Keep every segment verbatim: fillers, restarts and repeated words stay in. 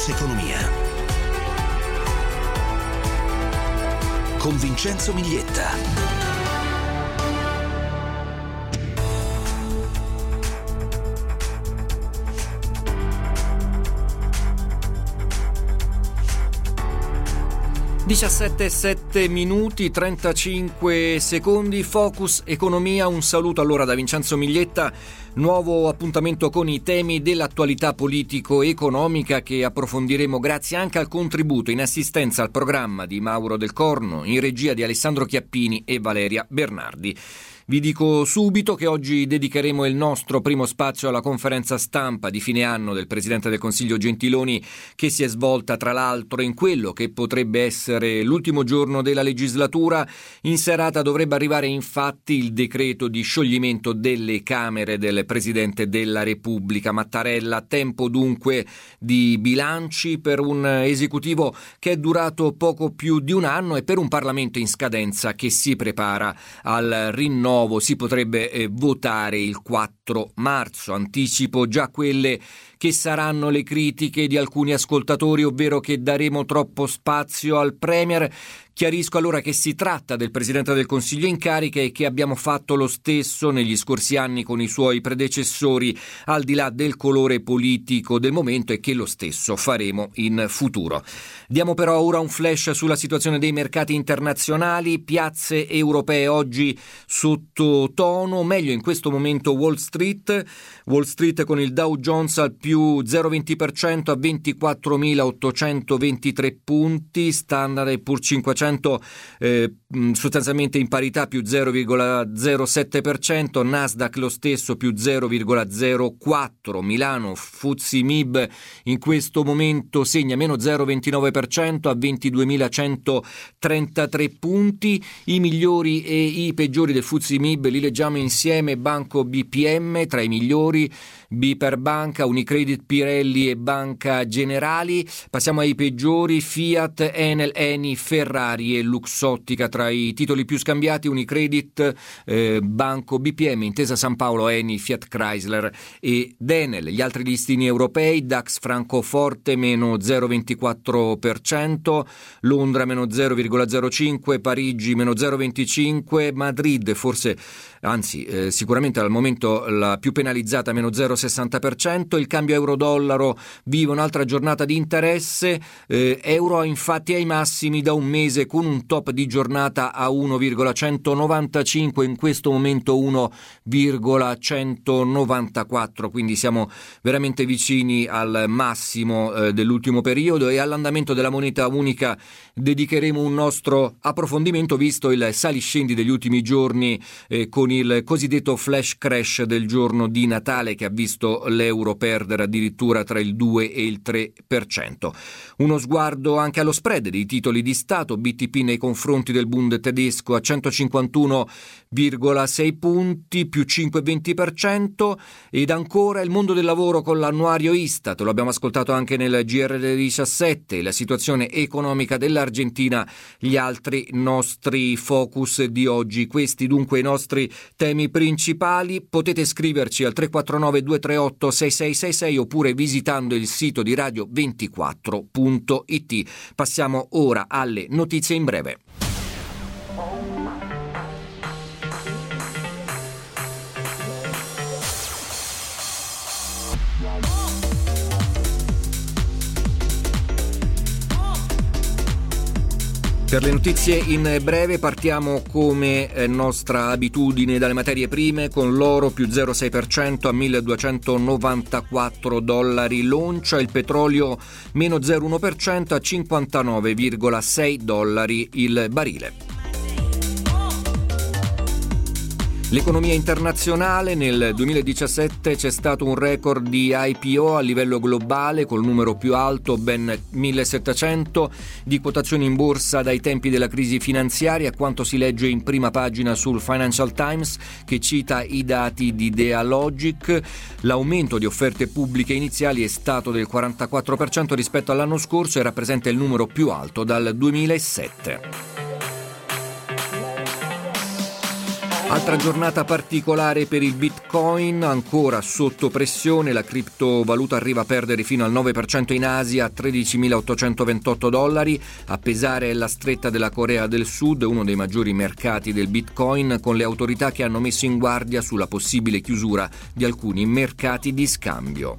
Focus Economia. Con Vincenzo Miglietta. diciassette e sette minuti, trentacinque secondi, Focus Economia. Un saluto allora da Vincenzo Miglietta. Nuovo appuntamento con i temi dell'attualità politico-economica che approfondiremo grazie anche al contributo in assistenza al programma di Mauro Del Corno, in regia di Alessandro Chiappini e Valeria Bernardi. Vi dico subito che oggi dedicheremo il nostro primo spazio alla conferenza stampa di fine anno del Presidente del Consiglio Gentiloni, che si è svolta tra l'altro in quello che potrebbe essere l'ultimo giorno della legislatura. In serata dovrebbe arrivare infatti il decreto di scioglimento delle Camere del Presidente della Repubblica Mattarella. Tempo dunque di bilanci per un esecutivo che è durato poco più di un anno e per un Parlamento in scadenza che si prepara al rinnovo. Si potrebbe eh, votare il quattro marzo. Anticipo già quelle che saranno le critiche di alcuni ascoltatori, ovvero che daremo troppo spazio al Premier. Chiarisco allora che si tratta del Presidente del Consiglio in carica e che abbiamo fatto lo stesso negli scorsi anni con i suoi predecessori, al di là del colore politico del momento, e che lo stesso faremo in futuro. Diamo però ora un flash sulla situazione dei mercati internazionali. Piazze europee oggi sottotono, meglio in questo momento Wall Street. Wall Street con il Dow Jones al più zero virgola venti per cento a ventiquattromilaottocentoventitré punti, Standard e Poor's cinquecento eh, sostanzialmente in parità più zero virgola zero sette per cento, Nasdaq lo stesso più zero virgola zero quattro, Milano F T S E M I B in questo momento segna meno zero virgola ventinove per cento a ventiduemilacentotrentatré punti. I migliori e i peggiori del F T S E M I B li leggiamo insieme: Banco B P M tra i migliori, B per Banca, Unicredit, Pirelli e Banca Generali. Passiamo ai peggiori: Fiat, Enel, Eni, Ferrari e Luxottica. Tra i titoli più scambiati Unicredit, eh, Banco B P M, Intesa San Paolo, Eni, Fiat Chrysler e Enel. Gli altri listini europei: DAX Francoforte meno zero virgola ventiquattro per cento, Londra meno zero virgola zero cinque, Parigi meno zero virgola venticinque, Madrid forse, anzi eh, sicuramente al momento la più penalizzata, meno zero virgola sessanta per cento. Il cambio euro-dollaro vive un'altra giornata di interesse, eh, euro infatti ai massimi da un mese, con un top di giornata a uno virgola centonovantacinque, in questo momento uno virgola centonovantaquattro, quindi siamo veramente vicini al massimo eh, dell'ultimo periodo, e all'andamento della moneta unica dedicheremo un nostro approfondimento, visto il saliscendi degli ultimi giorni eh, con il cosiddetto flash crash del giorno di Natale, che ha visto l'euro perdere addirittura tra il due e il tre per cento. Uno sguardo anche allo spread dei titoli di Stato. B T P nei confronti del Bund tedesco a centocinquantuno virgola sei punti, più cinque virgola venti per cento. Ed ancora il mondo del lavoro con l'annuario Istat, lo abbiamo ascoltato anche nel G R diciassette, la situazione economica dell'Argentina, gli altri nostri focus di oggi. Questi dunque i nostri temi principali. Potete scriverci al tre quattro nove due tre otto sei sei sei sei oppure visitando il sito di radio ventiquattro punto it. Passiamo ora alle notizie in breve. Per le notizie in breve partiamo, come nostra abitudine, dalle materie prime, con l'oro più zero virgola sei per cento a milleduecentonovantaquattro dollari l'oncia, il petrolio meno zero virgola uno per cento a cinquantanove virgola sei dollari il barile. L'economia internazionale: nel duemiladiciassette c'è stato un record di I P O a livello globale, col numero più alto, ben millesettecento, di quotazioni in borsa dai tempi della crisi finanziaria, quanto si legge in prima pagina sul Financial Times, che cita i dati di Dealogic. L'aumento di offerte pubbliche iniziali è stato del quarantaquattro per cento rispetto all'anno scorso e rappresenta il numero più alto dal duemilasette. Altra giornata particolare per il Bitcoin, ancora sotto pressione, la criptovaluta arriva a perdere fino al nove per cento in Asia a tredicimilaottocentoventotto dollari, a pesare è la stretta della Corea del Sud, uno dei maggiori mercati del Bitcoin, con le autorità che hanno messo in guardia sulla possibile chiusura di alcuni mercati di scambio.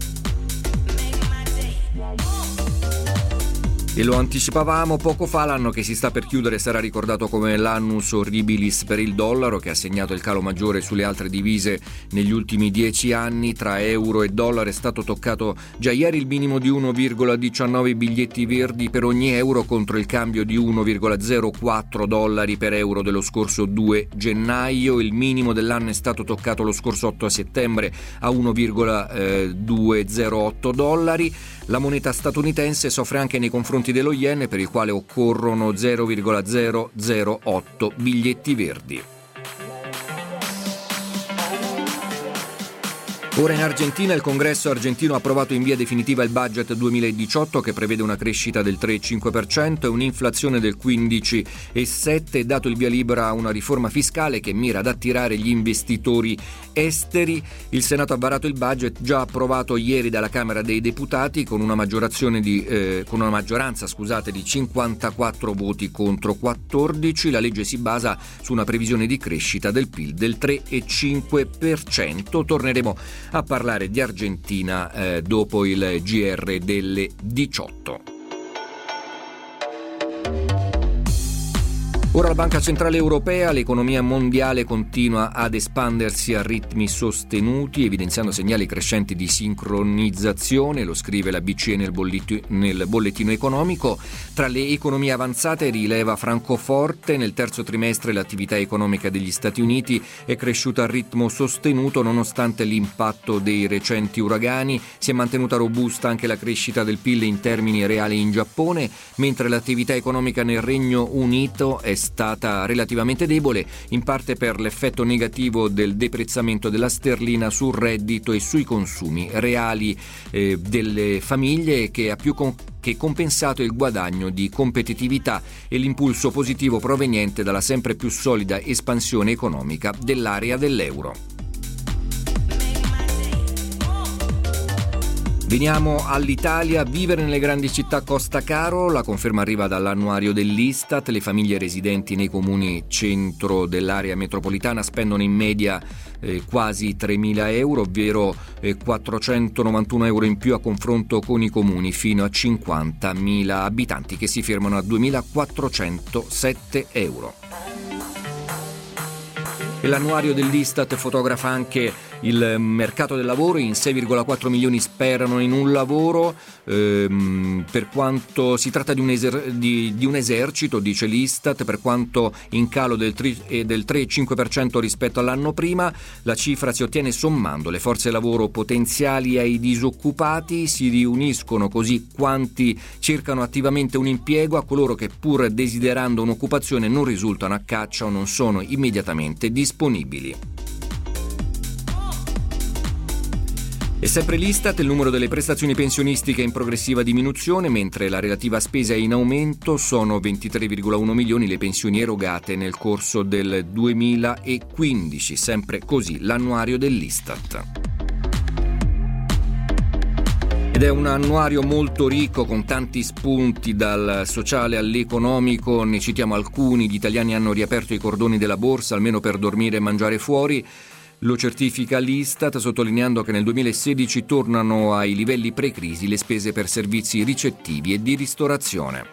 E lo anticipavamo poco fa, l'anno che si sta per chiudere sarà ricordato come l'annus horribilis per il dollaro, che ha segnato il calo maggiore sulle altre divise negli ultimi dieci anni. Tra euro e dollaro è stato toccato già ieri il minimo di uno virgola diciannove biglietti verdi per ogni euro, contro il cambio di uno virgola zero quattro dollari per euro dello scorso due gennaio. Il minimo dell'anno è stato toccato lo scorso otto settembre a uno virgola duecentotto dollari. La moneta statunitense soffre anche nei confronti dello yen, per il quale occorrono zero virgola zero zero otto biglietti verdi. Ora in Argentina il Congresso argentino ha approvato in via definitiva il budget duemiladiciotto, che prevede una crescita del tre virgola cinque per cento e un'inflazione del quindici virgola sette per cento, dato il via libera a una riforma fiscale che mira ad attirare gli investitori esteri. Il Senato ha varato il budget già approvato ieri dalla Camera dei Deputati con una maggiorazione di eh, con una maggioranza scusate di cinquantaquattro voti contro quattordici. La legge si basa su una previsione di crescita del P I L del tre virgola cinque per cento. Torneremo a parlare di Argentina eh, dopo il G R delle diciotto. Ora la Banca Centrale Europea, l'economia mondiale continua ad espandersi a ritmi sostenuti, evidenziando segnali crescenti di sincronizzazione, lo scrive la B C E nel, bollettino, nel bollettino economico. Tra le economie avanzate rileva Francoforte, nel terzo trimestre l'attività economica degli Stati Uniti è cresciuta a ritmo sostenuto nonostante l'impatto dei recenti uragani. Si è mantenuta robusta anche la crescita del P I L in termini reali in Giappone, mentre l'attività economica nel Regno Unito è stata relativamente debole, in parte per l'effetto negativo del deprezzamento della sterlina sul reddito e sui consumi reali eh, delle famiglie, che ha più con- che compensato il guadagno di competitività e l'impulso positivo proveniente dalla sempre più solida espansione economica dell'area dell'euro. Veniamo all'Italia. Vivere nelle grandi città costa caro, la conferma arriva dall'annuario dell'Istat. Le famiglie residenti nei comuni centro dell'area metropolitana spendono in media eh, quasi tremila euro, ovvero eh, quattrocentonovantuno euro in più a confronto con i comuni fino a cinquantamila abitanti, che si fermano a duemilaquattrocentosette euro. E l'annuario dell'Istat fotografa anche il mercato del lavoro. In sei virgola quattro milioni sperano in un lavoro, ehm, per quanto si tratta di un, eser- di, di un esercito, dice l'Istat, per quanto in calo del, tri- eh, del tre virgola cinque per cento rispetto all'anno prima. La cifra si ottiene sommando le forze lavoro potenziali ai disoccupati. Si riuniscono così quanti cercano attivamente un impiego a coloro che, pur desiderando un'occupazione, non risultano a caccia o non sono immediatamente disponibili. E sempre l'Istat, il numero delle prestazioni pensionistiche è in progressiva diminuzione, mentre la relativa spesa è in aumento. Sono ventitré virgola uno milioni le pensioni erogate nel corso del duemilaquindici, sempre così l'annuario dell'Istat. Ed è un annuario molto ricco, con tanti spunti dal sociale all'economico. Ne citiamo alcuni. Gli italiani hanno riaperto i cordoni della borsa, almeno per dormire e mangiare fuori. Lo certifica l'Istat, sottolineando che nel duemilasedici tornano ai livelli pre-crisi le spese per servizi ricettivi e di ristorazione.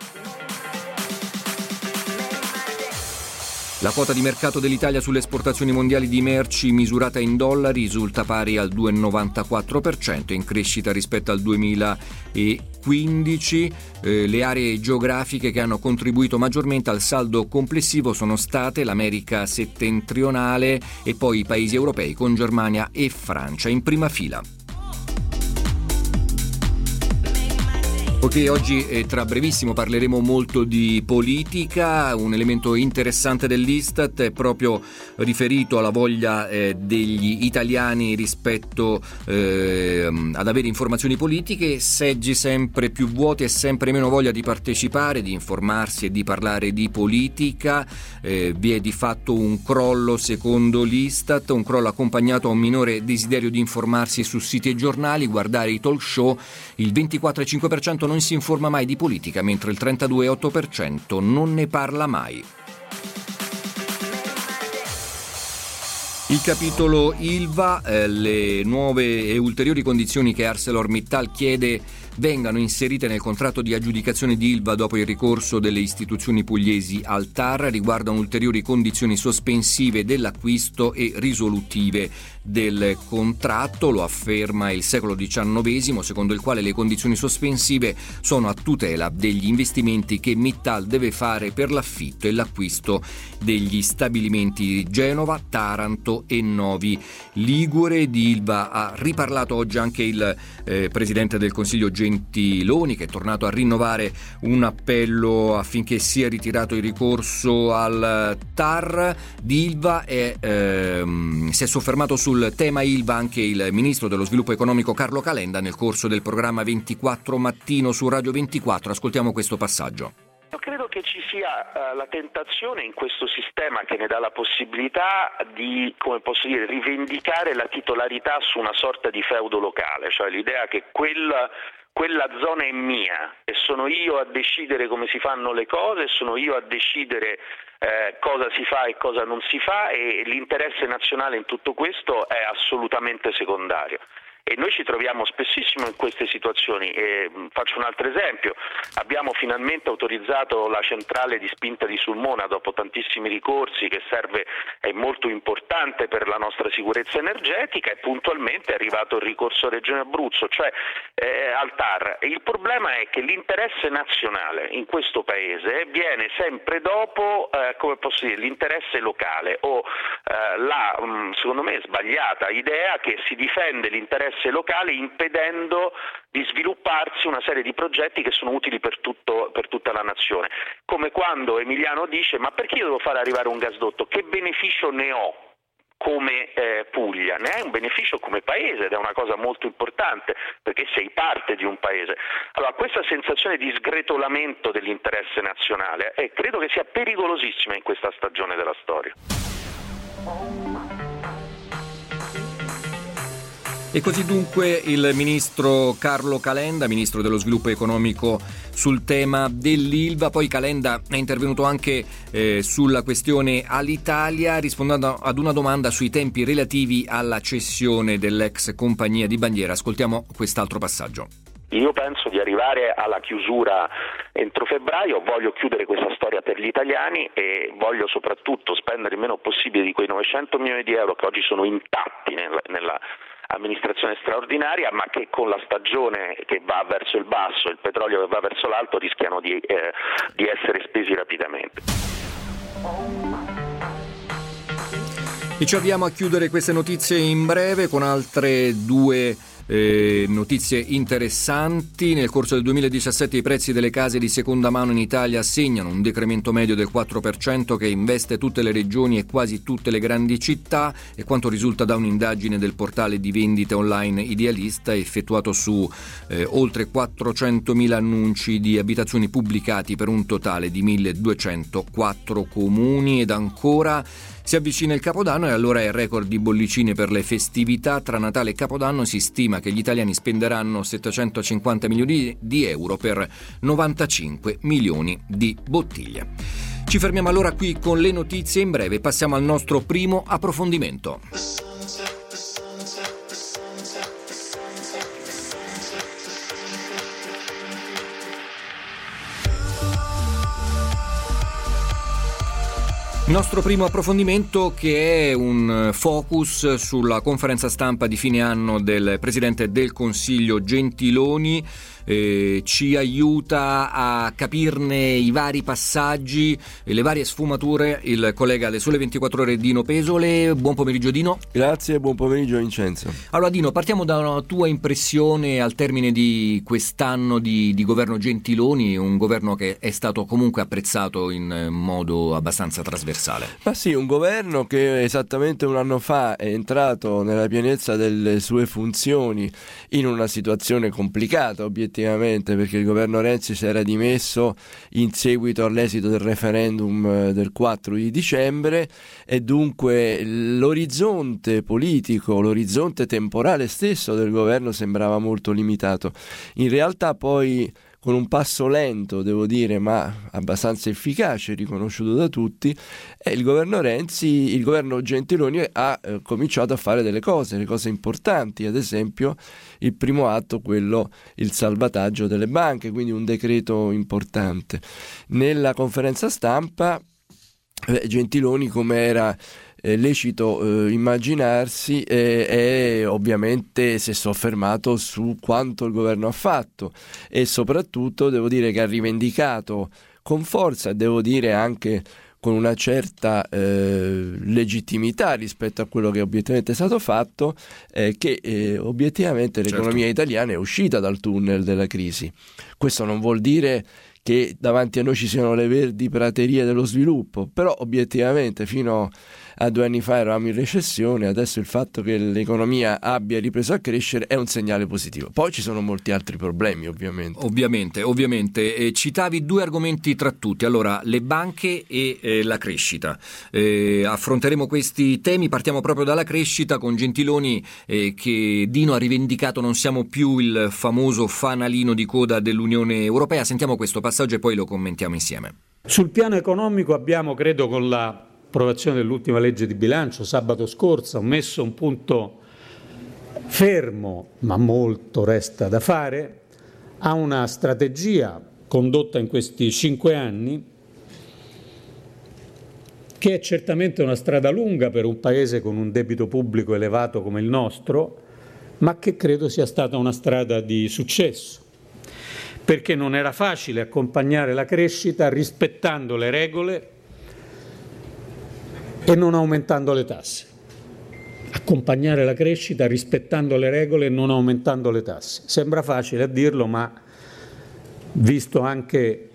La quota di mercato dell'Italia sulle esportazioni mondiali di merci misurata in dollari risulta pari al due virgola novantaquattro per cento, in crescita rispetto al duemilaquindici. Eh, le aree geografiche che hanno contribuito maggiormente al saldo complessivo sono state l'America settentrionale e poi i paesi europei, con Germania e Francia in prima fila. Ok, oggi eh, tra brevissimo parleremo molto di politica. Un elemento interessante dell'Istat è proprio riferito alla voglia eh, degli italiani rispetto eh, ad avere informazioni politiche, seggi sempre più vuoti e sempre meno voglia di partecipare, di informarsi e di parlare di politica. Eh, vi è di fatto un crollo secondo l'Istat, un crollo accompagnato a un minore desiderio di informarsi su siti e giornali, guardare i talk show. Il ventiquattro virgola cinque per cento non si informa mai di politica, mentre il trentadue virgola otto per cento non ne parla mai. Il capitolo Ilva, eh, le nuove e ulteriori condizioni che ArcelorMittal chiede vengano inserite nel contratto di aggiudicazione di Ilva dopo il ricorso delle istituzioni pugliesi al T A R, riguardano ulteriori condizioni sospensive dell'acquisto e risolutive del contratto. Lo afferma il Secolo diciannovesimo, secondo il quale le condizioni sospensive sono a tutela degli investimenti che Mittal deve fare per l'affitto e l'acquisto degli stabilimenti di Genova, Taranto e Novi Ligure. Di Ilva ha riparlato oggi anche il eh, Presidente del Consiglio Gentiloni, che è tornato a rinnovare un appello affinché sia ritirato il ricorso al T A R. Di Ilva è, ehm, si è soffermato sul tema Ilva anche il Ministro dello Sviluppo Economico Carlo Calenda nel corso del programma ventiquattro Mattino su Radio ventiquattro. Ascoltiamo questo passaggio. Credo che ci sia uh, la tentazione in questo sistema che ne dà la possibilità di, come posso dire, rivendicare la titolarità su una sorta di feudo locale, cioè l'idea che quella, quella zona è mia e sono io a decidere come si fanno le cose, sono io a decidere eh, cosa si fa e cosa non si fa, e l'interesse nazionale in tutto questo è assolutamente secondario. E noi ci troviamo spessissimo in queste situazioni. E faccio un altro esempio: abbiamo finalmente autorizzato la centrale di spinta di Sulmona dopo tantissimi ricorsi, che serve, è molto importante per la nostra sicurezza energetica, e puntualmente è arrivato il ricorso a Regione Abruzzo, cioè eh, al T A R. E il problema è che l'interesse nazionale in questo paese viene sempre dopo, eh, come posso dire, l'interesse locale o eh, la, mh, secondo me, sbagliata idea che si difende l'interesse locale impedendo di svilupparsi una serie di progetti che sono utili per, tutto, per tutta la nazione. Come quando Emiliano dice: ma perché io devo fare arrivare un gasdotto? Che beneficio ne ho come eh, Puglia? Ne hai un beneficio come paese, ed è una cosa molto importante, perché sei parte di un paese. Allora, questa sensazione di sgretolamento dell'interesse nazionale eh, credo che sia pericolosissima in questa stagione della storia. E così dunque il ministro Carlo Calenda, ministro dello sviluppo economico, sul tema dell'Ilva. Poi Calenda è intervenuto anche eh, sulla questione Alitalia, rispondendo ad una domanda sui tempi relativi alla cessione dell'ex compagnia di bandiera. Ascoltiamo quest'altro passaggio. Io penso di arrivare alla chiusura entro febbraio, voglio chiudere questa storia per gli italiani e voglio soprattutto spendere il meno possibile di quei novecento milioni di euro che oggi sono intatti nella, nella amministrazione straordinaria, ma che con la stagione che va verso il basso, il petrolio che va verso l'alto, rischiano di, eh, di essere spesi rapidamente. E ci avviamo a chiudere queste notizie in breve con altre due Eh, notizie interessanti. Nel corso del duemiladiciassette i prezzi delle case di seconda mano in Italia segnano un decremento medio del quattro per cento che investe tutte le regioni e quasi tutte le grandi città, e quanto risulta da un'indagine del portale di vendita online Idealista effettuato su eh, oltre quattrocentomila annunci di abitazioni pubblicati per un totale di milleduecentoquattro comuni. Ed ancora si avvicina il Capodanno e allora è record di bollicine per le festività. Tra Natale e Capodanno si stima che gli italiani spenderanno settecentocinquanta milioni di euro per novantacinque milioni di bottiglie. Ci fermiamo allora qui con le notizie in breve, passiamo al nostro primo approfondimento. Nostro primo approfondimento, che è un focus sulla conferenza stampa di fine anno del Presidente del Consiglio Gentiloni. eh, ci aiuta a capirne i vari passaggi e le varie sfumature il collega alle Sole ventiquattro Ore Dino Pesole. Buon pomeriggio Dino. Grazie, buon pomeriggio Vincenzo. Allora Dino, partiamo da una tua impressione al termine di quest'anno di, di governo Gentiloni, un governo che è stato comunque apprezzato in modo abbastanza trasversale. Ma sì, un governo che esattamente un anno fa è entrato nella pienezza delle sue funzioni in una situazione complicata obiettivamente, perché il governo Renzi si era dimesso in seguito all'esito del referendum del quattro di dicembre e dunque l'orizzonte politico, l'orizzonte temporale stesso del governo sembrava molto limitato. In realtà poi, con un passo lento, devo dire, ma abbastanza efficace, riconosciuto da tutti, eh, il governo Renzi, il governo Gentiloni ha eh, cominciato a fare delle cose, le cose importanti, ad esempio il primo atto, quello, il salvataggio delle banche, quindi un decreto importante. Nella conferenza stampa eh, Gentiloni, come era Eh, lecito eh, immaginarsi, eh, è ovviamente si è soffermato su quanto il governo ha fatto e soprattutto devo dire che ha rivendicato con forza e devo dire anche con una certa eh, legittimità rispetto a quello che obiettivamente è stato fatto, eh, che eh, obiettivamente l'economia certo. italiana è uscita dal tunnel della crisi. Questo non vuol dire che davanti a noi ci siano le verdi praterie dello sviluppo, però obiettivamente fino a due anni fa eravamo in recessione, adesso il fatto che l'economia abbia ripreso a crescere è un segnale positivo. Poi ci sono molti altri problemi ovviamente. Ovviamente, ovviamente. Eh, citavi due argomenti tra tutti, allora le banche e eh, la crescita. Eh, affronteremo questi temi, partiamo proprio dalla crescita con Gentiloni eh, che Dino ha rivendicato non siamo più il famoso fanalino di coda dell'Unione Europea. Sentiamo questo passaggio e poi lo commentiamo insieme. Sul piano economico abbiamo, credo, con la approvazione dell'ultima legge di bilancio sabato scorso, ho messo un punto fermo, ma molto resta da fare, a una strategia condotta in questi cinque anni che è certamente una strada lunga per un paese con un debito pubblico elevato come il nostro, ma che credo sia stata una strada di successo, perché non era facile accompagnare la crescita rispettando le regole e non aumentando le tasse. Accompagnare la crescita rispettando le regole e non aumentando le tasse. Sembra facile a dirlo, ma visto anche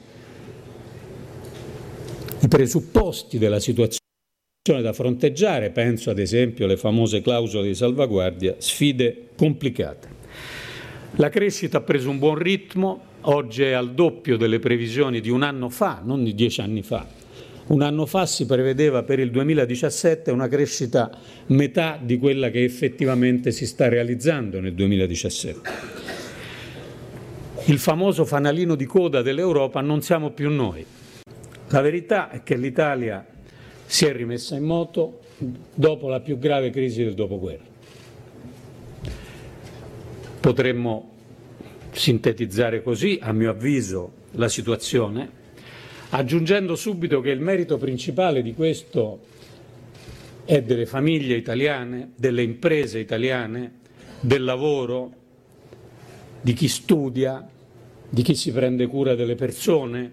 i presupposti della situazione da fronteggiare, penso ad esempio alle famose clausole di salvaguardia, sfide complicate. La crescita ha preso un buon ritmo, oggi è al doppio delle previsioni di un anno fa, non di dieci anni fa. Un anno fa si prevedeva per il duemiladiciassette una crescita metà di quella che effettivamente si sta realizzando nel duemiladiciassette. Il famoso fanalino di coda dell'Europa non siamo più noi. La verità è che l'Italia si è rimessa in moto dopo la più grave crisi del dopoguerra. Potremmo sintetizzare così, a mio avviso, la situazione, aggiungendo subito che il merito principale di questo è delle famiglie italiane, delle imprese italiane, del lavoro, di chi studia, di chi si prende cura delle persone.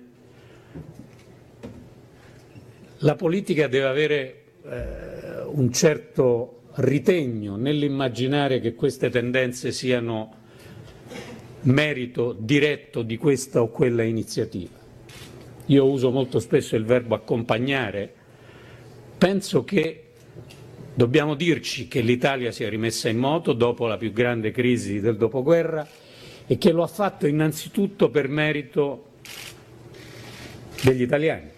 La politica deve avere eh, un certo ritegno nell'immaginare che queste tendenze siano merito diretto di questa o quella iniziativa. Io uso molto spesso il verbo accompagnare. Penso che dobbiamo dirci che l'Italia si è rimessa in moto dopo la più grande crisi del dopoguerra e che lo ha fatto innanzitutto per merito degli italiani.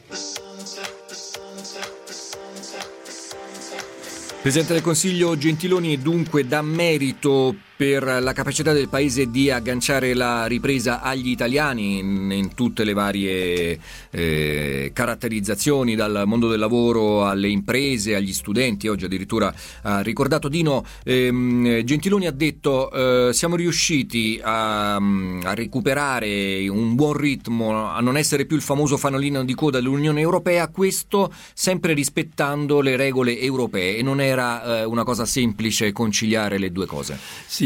Presidente del Consiglio Gentiloni dunque dà merito per la capacità del Paese di agganciare la ripresa agli italiani in, in tutte le varie eh, caratterizzazioni, dal mondo del lavoro alle imprese, agli studenti. Oggi addirittura ha ricordato Dino, ehm, Gentiloni ha detto eh, siamo riusciti a, a recuperare un buon ritmo, a non essere più il famoso fanalino di coda dell'Unione Europea, questo sempre rispettando le regole europee, e non era eh, una cosa semplice conciliare le due cose. Sì,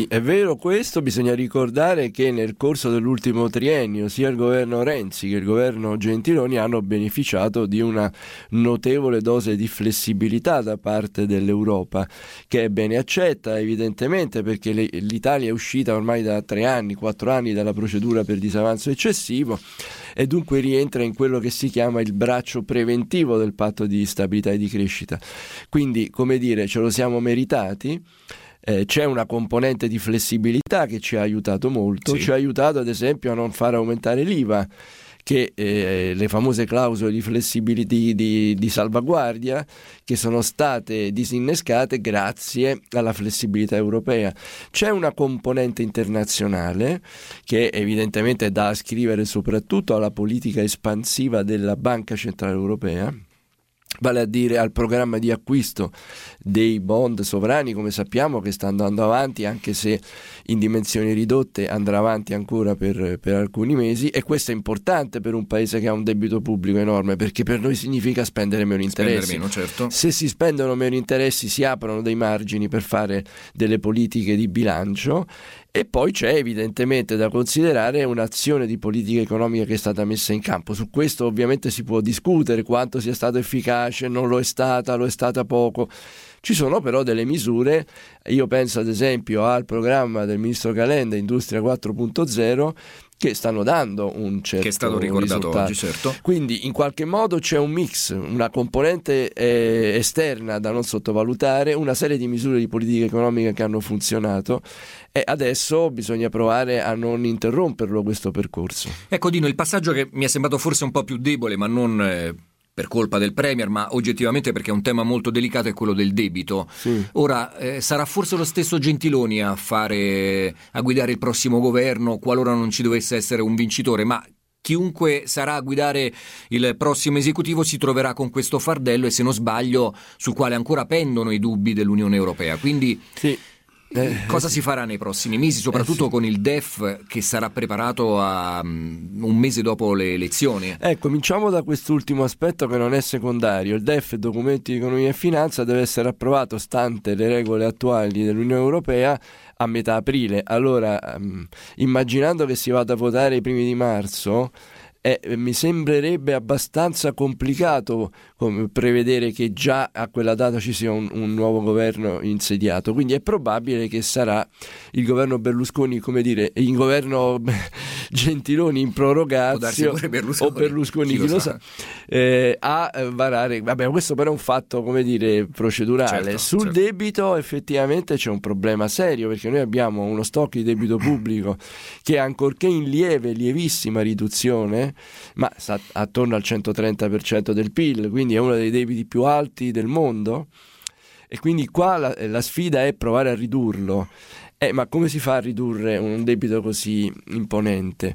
Sì, è vero questo, bisogna ricordare che nel corso dell'ultimo triennio sia il governo Renzi che il governo Gentiloni hanno beneficiato di una notevole dose di flessibilità da parte dell'Europa, che è bene accetta evidentemente, perché le, l'Italia è uscita ormai da tre anni, quattro anni dalla procedura per disavanzo eccessivo e dunque rientra in quello che si chiama il braccio preventivo del patto di stabilità e di crescita. Quindi, come dire, ce lo siamo meritati. Eh, c'è una componente di flessibilità che ci ha aiutato molto, sì. Ci ha aiutato ad esempio a non far aumentare l'I V A, che eh, le famose clausole di flessibilità di, di, di salvaguardia che sono state disinnescate grazie alla flessibilità europea. C'è una componente internazionale che evidentemente è da ascrivere soprattutto alla politica espansiva della Banca Centrale Europea, vale a dire al programma di acquisto dei bond sovrani, come sappiamo, che sta andando avanti, anche se in dimensioni ridotte andrà avanti ancora per, per alcuni mesi, e questo è importante per un paese che ha un debito pubblico enorme, perché per noi significa spendere meno interessi. Spendere meno, certo. Se si spendono meno interessi si aprono dei margini per fare delle politiche di bilancio. E poi c'è evidentemente da considerare un'azione di politica economica che è stata messa in campo. Su questo ovviamente si può discutere quanto sia stato efficace, non lo è stata, lo è stata poco. Ci sono però delle misure, io penso ad esempio al programma del ministro Calenda, Industria quattro punto zero, che stanno dando un certo risultato. Che è stato ricordato risultato. Oggi, certo. Quindi in qualche modo c'è un mix, una componente eh, esterna da non sottovalutare, una serie di misure di politica economica che hanno funzionato, e adesso bisogna provare a non interromperlo questo percorso. Ecco Dino, il passaggio che mi è sembrato forse un po' più debole, ma non eh, per colpa del Premier, ma oggettivamente perché è un tema molto delicato, è quello del debito. Sì. Ora eh, sarà forse lo stesso Gentiloni a fare a guidare il prossimo governo qualora non ci dovesse essere un vincitore, ma chiunque sarà a guidare il prossimo esecutivo si troverà con questo fardello, e se non sbaglio sul quale ancora pendono i dubbi dell'Unione Europea. Quindi sì. Eh, cosa eh, si farà nei prossimi mesi, soprattutto eh, sì. con il D E F che sarà preparato a um, un mese dopo le elezioni? Eh, cominciamo da quest'ultimo aspetto che non è secondario. Il D E F, Documenti di Economia e Finanza, deve essere approvato, stante le regole attuali dell'Unione Europea, a metà aprile. Allora, um, immaginando che si vada a votare i primi di marzo, Eh, mi sembrerebbe abbastanza complicato come, prevedere che già a quella data ci sia un, un nuovo governo insediato, quindi è probabile che sarà il governo Berlusconi, come dire, il governo Gentiloni in prorogatio Berlusconi, o Berlusconi, chi, chi lo, lo sa, sa eh, a varare. Vabbè, questo però è un fatto, come dire, procedurale. Certo, Sul certo. debito effettivamente c'è un problema serio, perché noi abbiamo uno stock di debito pubblico che, ancorché in lieve, lievissima riduzione, ma sta attorno al centotrenta per cento del P I L, quindi è uno dei debiti più alti del mondo, e quindi qua la, la sfida è provare a ridurlo. Eh, ma come si fa a ridurre un debito così imponente?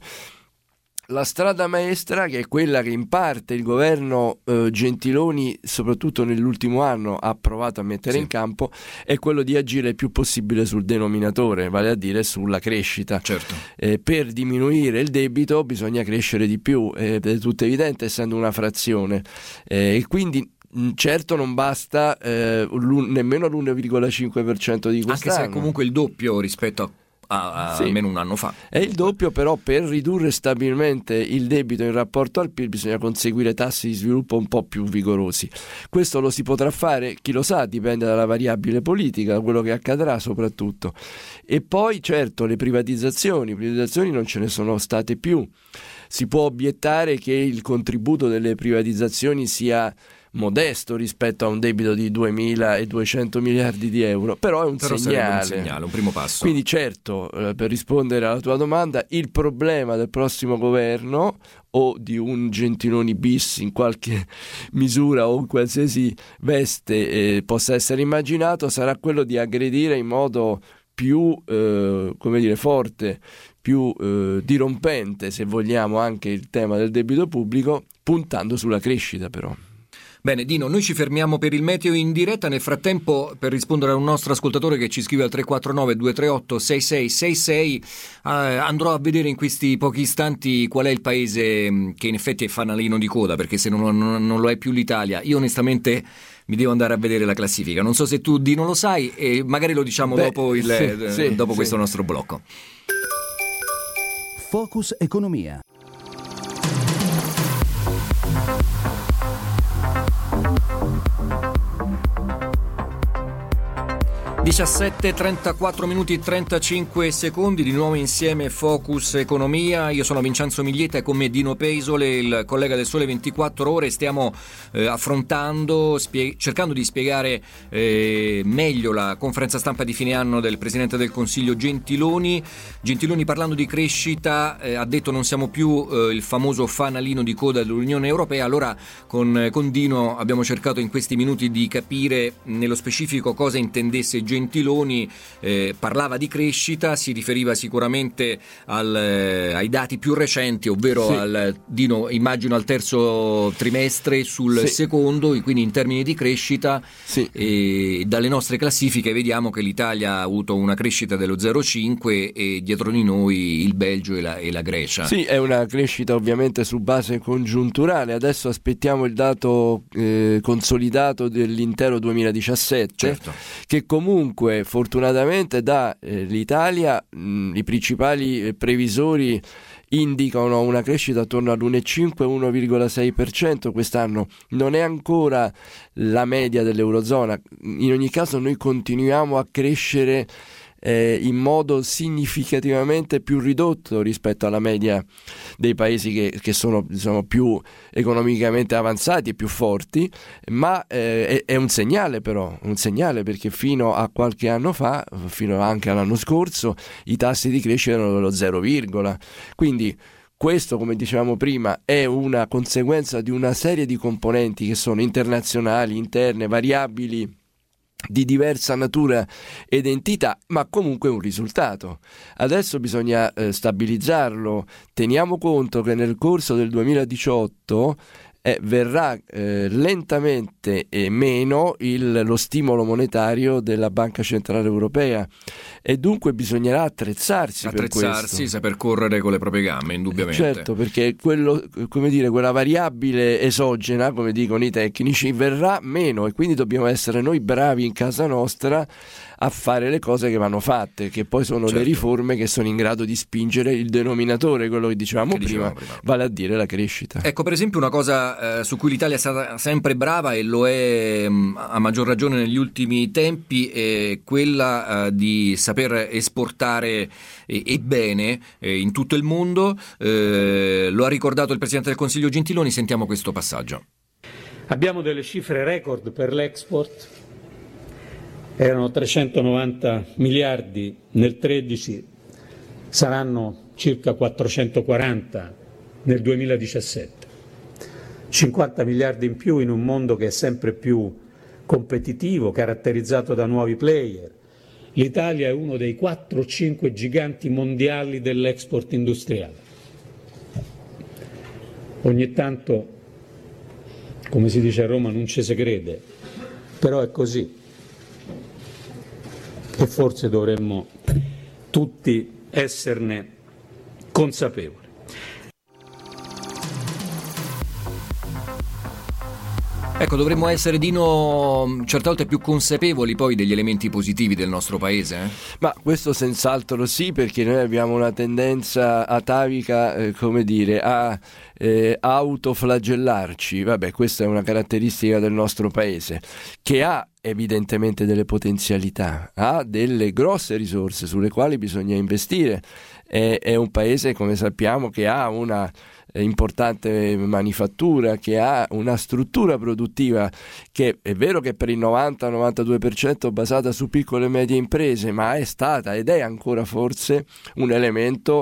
La strada maestra, che è quella che in parte il governo eh, Gentiloni, soprattutto nell'ultimo anno, ha provato a mettere sì. in campo, è quello di agire il più possibile sul denominatore, vale a dire sulla crescita. Certo. Eh, per diminuire il debito bisogna crescere di più, eh, è tutto evidente, essendo una frazione. Eh, e quindi certo non basta eh, nemmeno l'uno virgola cinque per cento di quest'anno. Anche se è comunque il doppio rispetto a A, a sì. almeno un anno fa. È il doppio, però per ridurre stabilmente il debito in rapporto al P I L bisogna conseguire tassi di sviluppo un po' più vigorosi. Questo lo si potrà fare, chi lo sa, dipende dalla variabile politica, da quello che accadrà soprattutto. E poi certo le privatizzazioni, privatizzazioni non ce ne sono state più. Si può obiettare che il contributo delle privatizzazioni sia modesto rispetto a un debito di duemiladuecento miliardi di euro, però è un però segnale. un segnale, un primo passo. Quindi certo, eh, per rispondere alla tua domanda, il problema del prossimo governo o di un Gentiloni bis in qualche misura o in qualsiasi veste eh, possa essere immaginato sarà quello di aggredire in modo più eh, come dire forte, più eh, dirompente, se vogliamo, anche il tema del debito pubblico, puntando sulla crescita però. Bene Dino, noi ci fermiamo per il meteo in diretta, nel frattempo per rispondere a un nostro ascoltatore che ci scrive al tre quattro nove due tre otto sei sei sei sei eh, andrò a vedere in questi pochi istanti qual è il paese che in effetti è fanalino di coda, perché se non, non, non lo è più l'Italia, io onestamente mi devo andare a vedere la classifica, non so se tu Dino lo sai e magari lo diciamo Beh, dopo, il, sì, sì, dopo sì. questo nostro blocco. Focus Economia. diciassette e trentaquattro minuti e trentacinque secondi, di nuovo insieme Focus Economia. Io sono Vincenzo Miglietta e con me Dino Pesole, il collega del Sole ventiquattro Ore. Stiamo eh, affrontando, spie- cercando di spiegare eh, meglio la conferenza stampa di fine anno del Presidente del Consiglio Gentiloni. Gentiloni, parlando di crescita, eh, ha detto non siamo più eh, il famoso fanalino di coda dell'Unione Europea. Allora con, con Dino abbiamo cercato in questi minuti di capire nello specifico cosa intendesse Gentiloni. Gentiloni eh, parlava di crescita, si riferiva sicuramente al, eh, ai dati più recenti, ovvero sì. al, Dino, immagino al terzo trimestre sul sì. secondo, quindi in termini di crescita sì. e dalle nostre classifiche vediamo che l'Italia ha avuto una crescita dello zero virgola cinque e dietro di noi il Belgio e la, e la Grecia. Sì, è una crescita ovviamente su base congiunturale, adesso aspettiamo il dato eh, consolidato dell'intero duemiladiciassette, certo. che comunque Comunque, fortunatamente da eh, l'Italia mh, i principali eh, previsori indicano una crescita attorno all'uno virgola cinque uno virgola sei per cento quest'anno. Non è ancora la media dell'Eurozona, in ogni caso noi continuiamo a crescere Eh, in modo significativamente più ridotto rispetto alla media dei paesi che, che sono diciamo, più economicamente avanzati e più forti, ma eh, è, è un segnale però, un segnale perché fino a qualche anno fa, fino anche all'anno scorso, i tassi di crescita erano dello zero, quindi questo, come dicevamo prima, è una conseguenza di una serie di componenti che sono internazionali, interne, variabili di diversa natura ed entità, ma comunque un risultato. Adesso bisogna eh, stabilizzarlo. Teniamo conto che nel corso del duemiladiciotto eh, verrà eh, lentamente e meno il, lo stimolo monetario della Banca Centrale Europea e dunque bisognerà attrezzarsi, attrezzarsi per questo. saper correre con le proprie gambe, indubbiamente. Certo, perché quello, come dire, quella variabile esogena, come dicono i tecnici, verrà meno e quindi dobbiamo essere noi bravi in casa nostra a fare le cose che vanno fatte, che poi sono certo. le riforme che sono in grado di spingere il denominatore, quello che dicevamo, che prima, dicevamo prima, vale a dire la crescita. Ecco, per esempio, una cosa eh, su cui l'Italia è stata sempre brava e lo è mh, a maggior ragione negli ultimi tempi è quella eh, di saper esportare e, e bene eh, in tutto il mondo. Eh, lo ha ricordato il Presidente del Consiglio Gentiloni, sentiamo questo passaggio. Abbiamo delle cifre record per l'export. Erano trecentonovanta miliardi nel tredici, saranno circa quattrocentoquaranta nel duemiladiciassette. cinquanta miliardi in più in un mondo che è sempre più competitivo, caratterizzato da nuovi player. L'Italia è uno dei quattro o cinque giganti mondiali dell'export industriale. Ogni tanto, come si dice a Roma, non ci si crede, però è così. E forse dovremmo tutti esserne consapevoli. Ecco, dovremmo essere, Dino, certe volte più consapevoli poi degli elementi positivi del nostro paese? Eh? Ma questo senz'altro sì, perché noi abbiamo una tendenza atavica, eh, come dire, a eh, autoflagellarci. Vabbè, questa è una caratteristica del nostro paese, che ha evidentemente delle potenzialità, ha delle grosse risorse sulle quali bisogna investire. È, è un paese, come sappiamo, che ha una importante manifattura, che ha una struttura produttiva che è vero che per il novanta novantadue per cento basata su piccole e medie imprese, ma è stata ed è ancora forse un elemento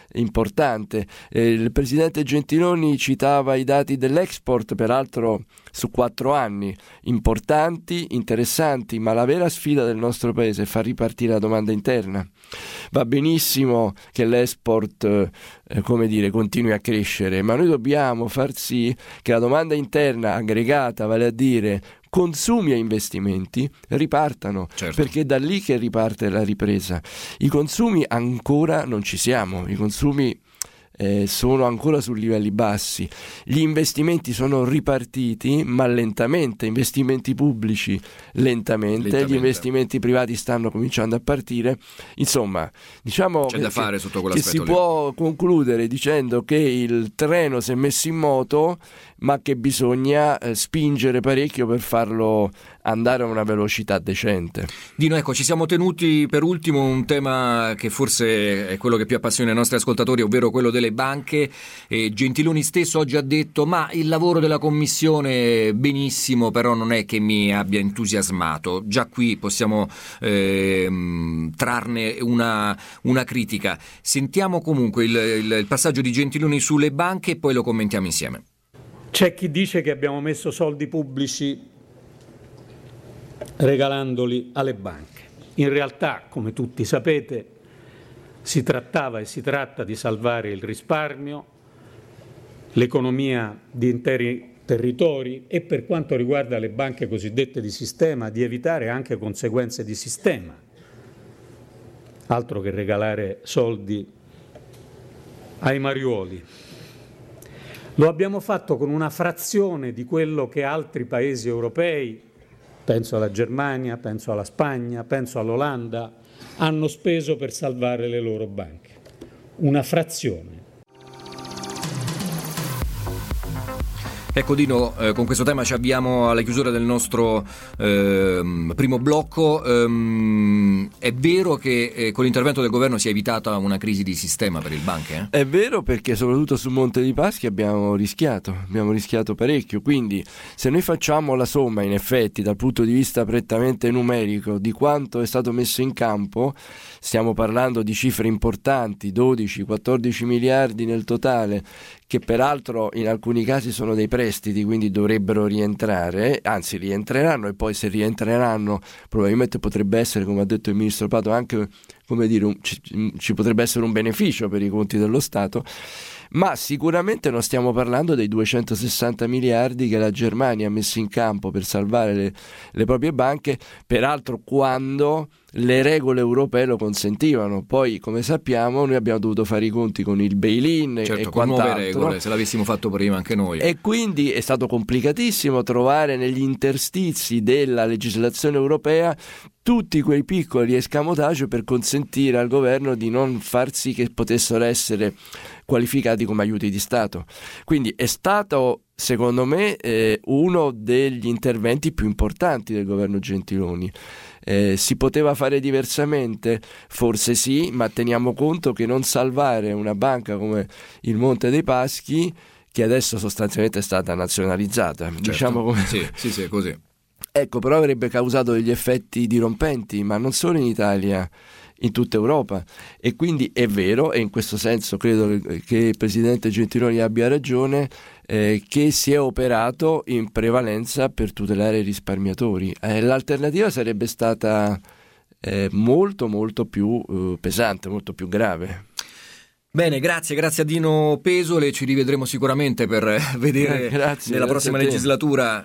importante. Eh, il presidente Gentiloni citava i dati dell'export, peraltro su quattro anni, importanti, interessanti, ma la vera sfida del nostro paese è far ripartire la domanda interna. Va benissimo che l'export eh, come dire, continui a crescere, ma noi dobbiamo far sì che la domanda interna aggregata, vale a dire consumi e investimenti, ripartano, certo. Perché è da lì che riparte la ripresa. I consumi ancora non ci siamo, i consumi eh, sono ancora su livelli bassi, gli investimenti sono ripartiti ma lentamente, investimenti pubblici lentamente, lentamente. Gli investimenti privati stanno cominciando a partire, insomma diciamo c'è da fare sotto quell'aspetto che si lì. Può concludere dicendo che il treno si è messo in moto, ma che bisogna eh, spingere parecchio per farlo andare a una velocità decente. Dino, ecco, ci siamo tenuti per ultimo un tema che forse è quello che più appassiona i nostri ascoltatori, ovvero quello delle banche. E Gentiloni stesso oggi ha detto: ma il lavoro della Commissione benissimo, però non è che mi abbia entusiasmato. Già qui possiamo eh, trarne una, una critica. Sentiamo comunque il, il, il passaggio di Gentiloni sulle banche e poi lo commentiamo insieme. C'è chi dice che abbiamo messo soldi pubblici regalandoli alle banche. In realtà, come tutti sapete, si trattava e si tratta di salvare il risparmio, l'economia di interi territori e, per quanto riguarda le banche cosiddette di sistema, di evitare anche conseguenze di sistema. Altro che regalare soldi ai mariuoli. Lo abbiamo fatto con una frazione di quello che altri paesi europei, penso alla Germania, penso alla Spagna, penso all'Olanda, hanno speso per salvare le loro banche. Una frazione. Ecco Dino, eh, con questo tema ci avviamo alla chiusura del nostro eh, primo blocco. Ehm, è vero che eh, con l'intervento del governo si è evitata una crisi di sistema per il banche? Eh? È vero, perché soprattutto su Monte dei Paschi abbiamo rischiato, abbiamo rischiato parecchio, quindi se noi facciamo la somma in effetti dal punto di vista prettamente numerico di quanto è stato messo in campo, stiamo parlando di cifre importanti, dodici quattordici miliardi nel totale, che peraltro in alcuni casi sono dei prestiti, quindi dovrebbero rientrare, anzi rientreranno, e poi se rientreranno probabilmente potrebbe essere, come ha detto il ministro Pato, anche, come dire, un, ci, ci potrebbe essere un beneficio per i conti dello Stato, ma sicuramente non stiamo parlando dei duecentosessanta miliardi che la Germania ha messo in campo per salvare le, le proprie banche, peraltro quando le regole europee lo consentivano. Poi, come sappiamo, noi abbiamo dovuto fare i conti con il bail-in, certo, e con quant'altro, nuove regole, se l'avessimo fatto prima anche noi. E quindi è stato complicatissimo trovare negli interstizi della legislazione europea tutti quei piccoli escamotage per consentire al governo di non far sì che potessero essere qualificati come aiuti di Stato. Quindi è stato, secondo me, eh, uno degli interventi più importanti del governo Gentiloni. Eh, si poteva fare diversamente? Forse sì, ma teniamo conto che non salvare una banca come il Monte dei Paschi, che adesso sostanzialmente è stata nazionalizzata, certo, diciamo come... sì, sì, sì, così. Ecco, però avrebbe causato degli effetti dirompenti, ma non solo in Italia, in tutta Europa. E quindi è vero, e in questo senso credo che il Presidente Gentiloni abbia ragione, eh, che si è operato in prevalenza per tutelare i risparmiatori. Eh, l'alternativa sarebbe stata eh, molto molto più eh, pesante, molto più grave. Bene, grazie, grazie a Dino Pesole, ci rivedremo sicuramente per vedere eh, grazie, nella grazie prossima legislatura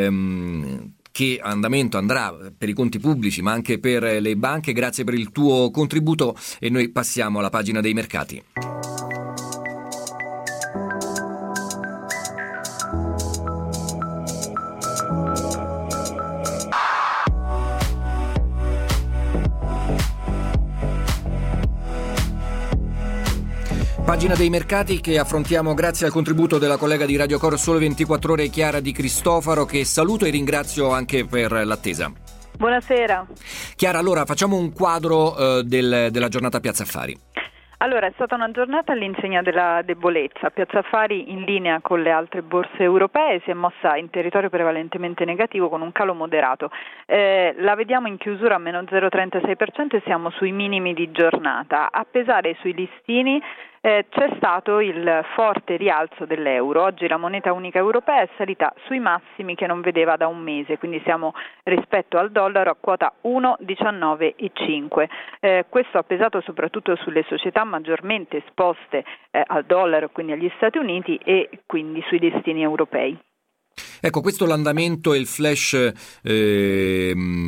ehm, che andamento andrà per i conti pubblici ma anche per le banche. Grazie per il tuo contributo e noi passiamo alla pagina dei mercati. Pagina dei mercati che affrontiamo grazie al contributo della collega di Radio Cor Sole ventiquattro Ore, Chiara Di Cristofaro, che saluto e ringrazio anche per l'attesa. Buonasera. Chiara, allora facciamo un quadro eh, del, della giornata Piazza Affari. Allora, è stata una giornata all'insegna della debolezza. Piazza Affari, in linea con le altre borse europee, si è mossa in territorio prevalentemente negativo con un calo moderato. Eh, la vediamo in chiusura a meno zero virgola trentasei per cento e siamo sui minimi di giornata. A pesare sui listini eh, c'è stato il forte rialzo dell'euro. Oggi la moneta unica europea è salita sui massimi che non vedeva da un mese, quindi siamo rispetto al dollaro a quota uno virgola diciannove cinque. Eh, questo ha pesato soprattutto sulle società maggiormente esposte eh, al dollaro, quindi agli Stati Uniti, e quindi sui destini europei. Ecco, questo è l'andamento e il flash eh,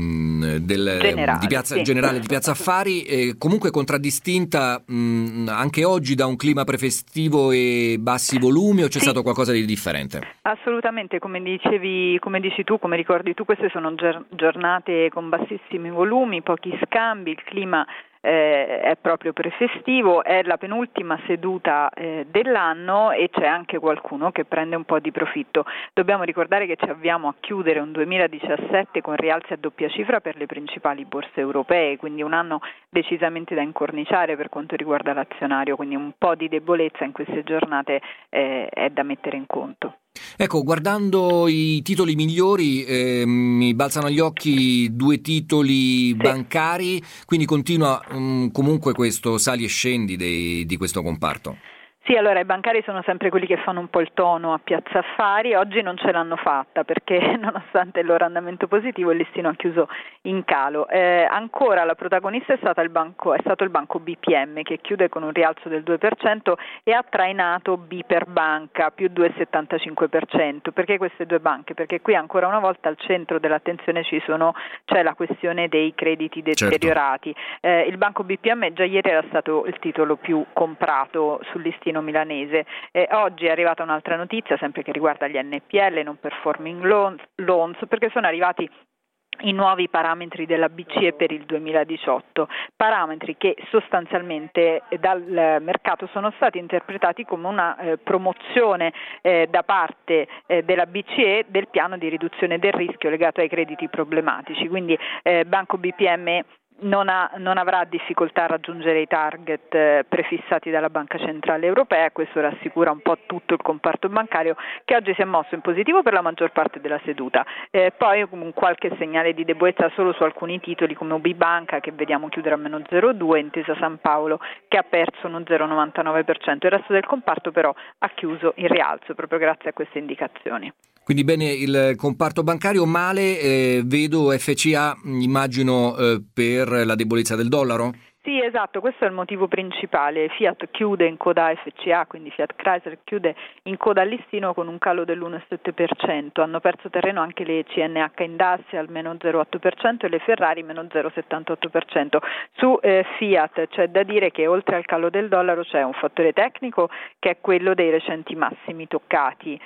del, generale, di piazza, sì. generale di Piazza Affari, eh, comunque contraddistinta mh, anche oggi da un clima prefestivo e bassi volumi, o c'è sì. stato qualcosa di differente? Assolutamente, come dicevi, come dici tu, come ricordi tu, queste sono giornate con bassissimi volumi, pochi scambi, il clima Eh, è proprio prefestivo, è la penultima seduta eh, dell'anno e c'è anche qualcuno che prende un po' di profitto. Dobbiamo ricordare che ci avviamo a chiudere un duemiladiciassette con rialzi a doppia cifra per le principali borse europee, quindi un anno decisamente da incorniciare per quanto riguarda l'azionario, quindi un po' di debolezza in queste giornate eh, è da mettere in conto. Ecco, guardando i titoli migliori eh, mi balzano agli occhi due titoli sì. bancari, quindi continua um, comunque questo sali e scendi dei, di questo comparto. Sì, allora i bancari sono sempre quelli che fanno un po' il tono a Piazza Affari. Oggi non ce l'hanno fatta perché nonostante il loro andamento positivo il listino ha chiuso in calo. Eh, ancora la protagonista è stata il banco, è stato il banco B P M, che chiude con un rialzo del due per cento e ha trainato B per Banca più due virgola settantacinque per cento. Perché queste due banche? Perché qui ancora una volta al centro dell'attenzione ci sono, c'è la questione dei crediti deteriorati. Certo. Eh, il banco B P M già ieri era stato il titolo più comprato sul listino milanese. Eh, oggi è arrivata un'altra notizia, sempre che riguarda gli N P L, non performing loans, loans perché sono arrivati i nuovi parametri della B C E per il duemiladiciotto, parametri che sostanzialmente dal mercato sono stati interpretati come una eh, promozione eh, da parte eh, della B C E del piano di riduzione del rischio legato ai crediti problematici, quindi eh, Banco B P M Non, ha, non avrà difficoltà a raggiungere i target eh, prefissati dalla Banca Centrale Europea. Questo rassicura un po' tutto il comparto bancario, che oggi si è mosso in positivo per la maggior parte della seduta. Eh, poi con qualche segnale di debolezza solo su alcuni titoli come U B I Banca, che vediamo chiudere a meno zero virgola due, Intesa San Paolo che ha perso uno zero virgola novantanove per cento. Il resto del comparto però ha chiuso in rialzo proprio grazie a queste indicazioni. Quindi bene il comparto bancario, male eh, vedo F C A, immagino eh, per la debolezza del dollaro? Sì, esatto, questo è il motivo principale. Fiat chiude in coda a F C A, quindi Fiat Chrysler chiude in coda al listino con un calo dell'uno virgola sette per cento. Hanno perso terreno anche le C N H Industrial, meno zero virgola otto per cento, e le Ferrari, meno zero virgola settantotto per cento. Su eh, Fiat c'è da dire che oltre al calo del dollaro c'è un fattore tecnico che è quello dei recenti massimi toccati.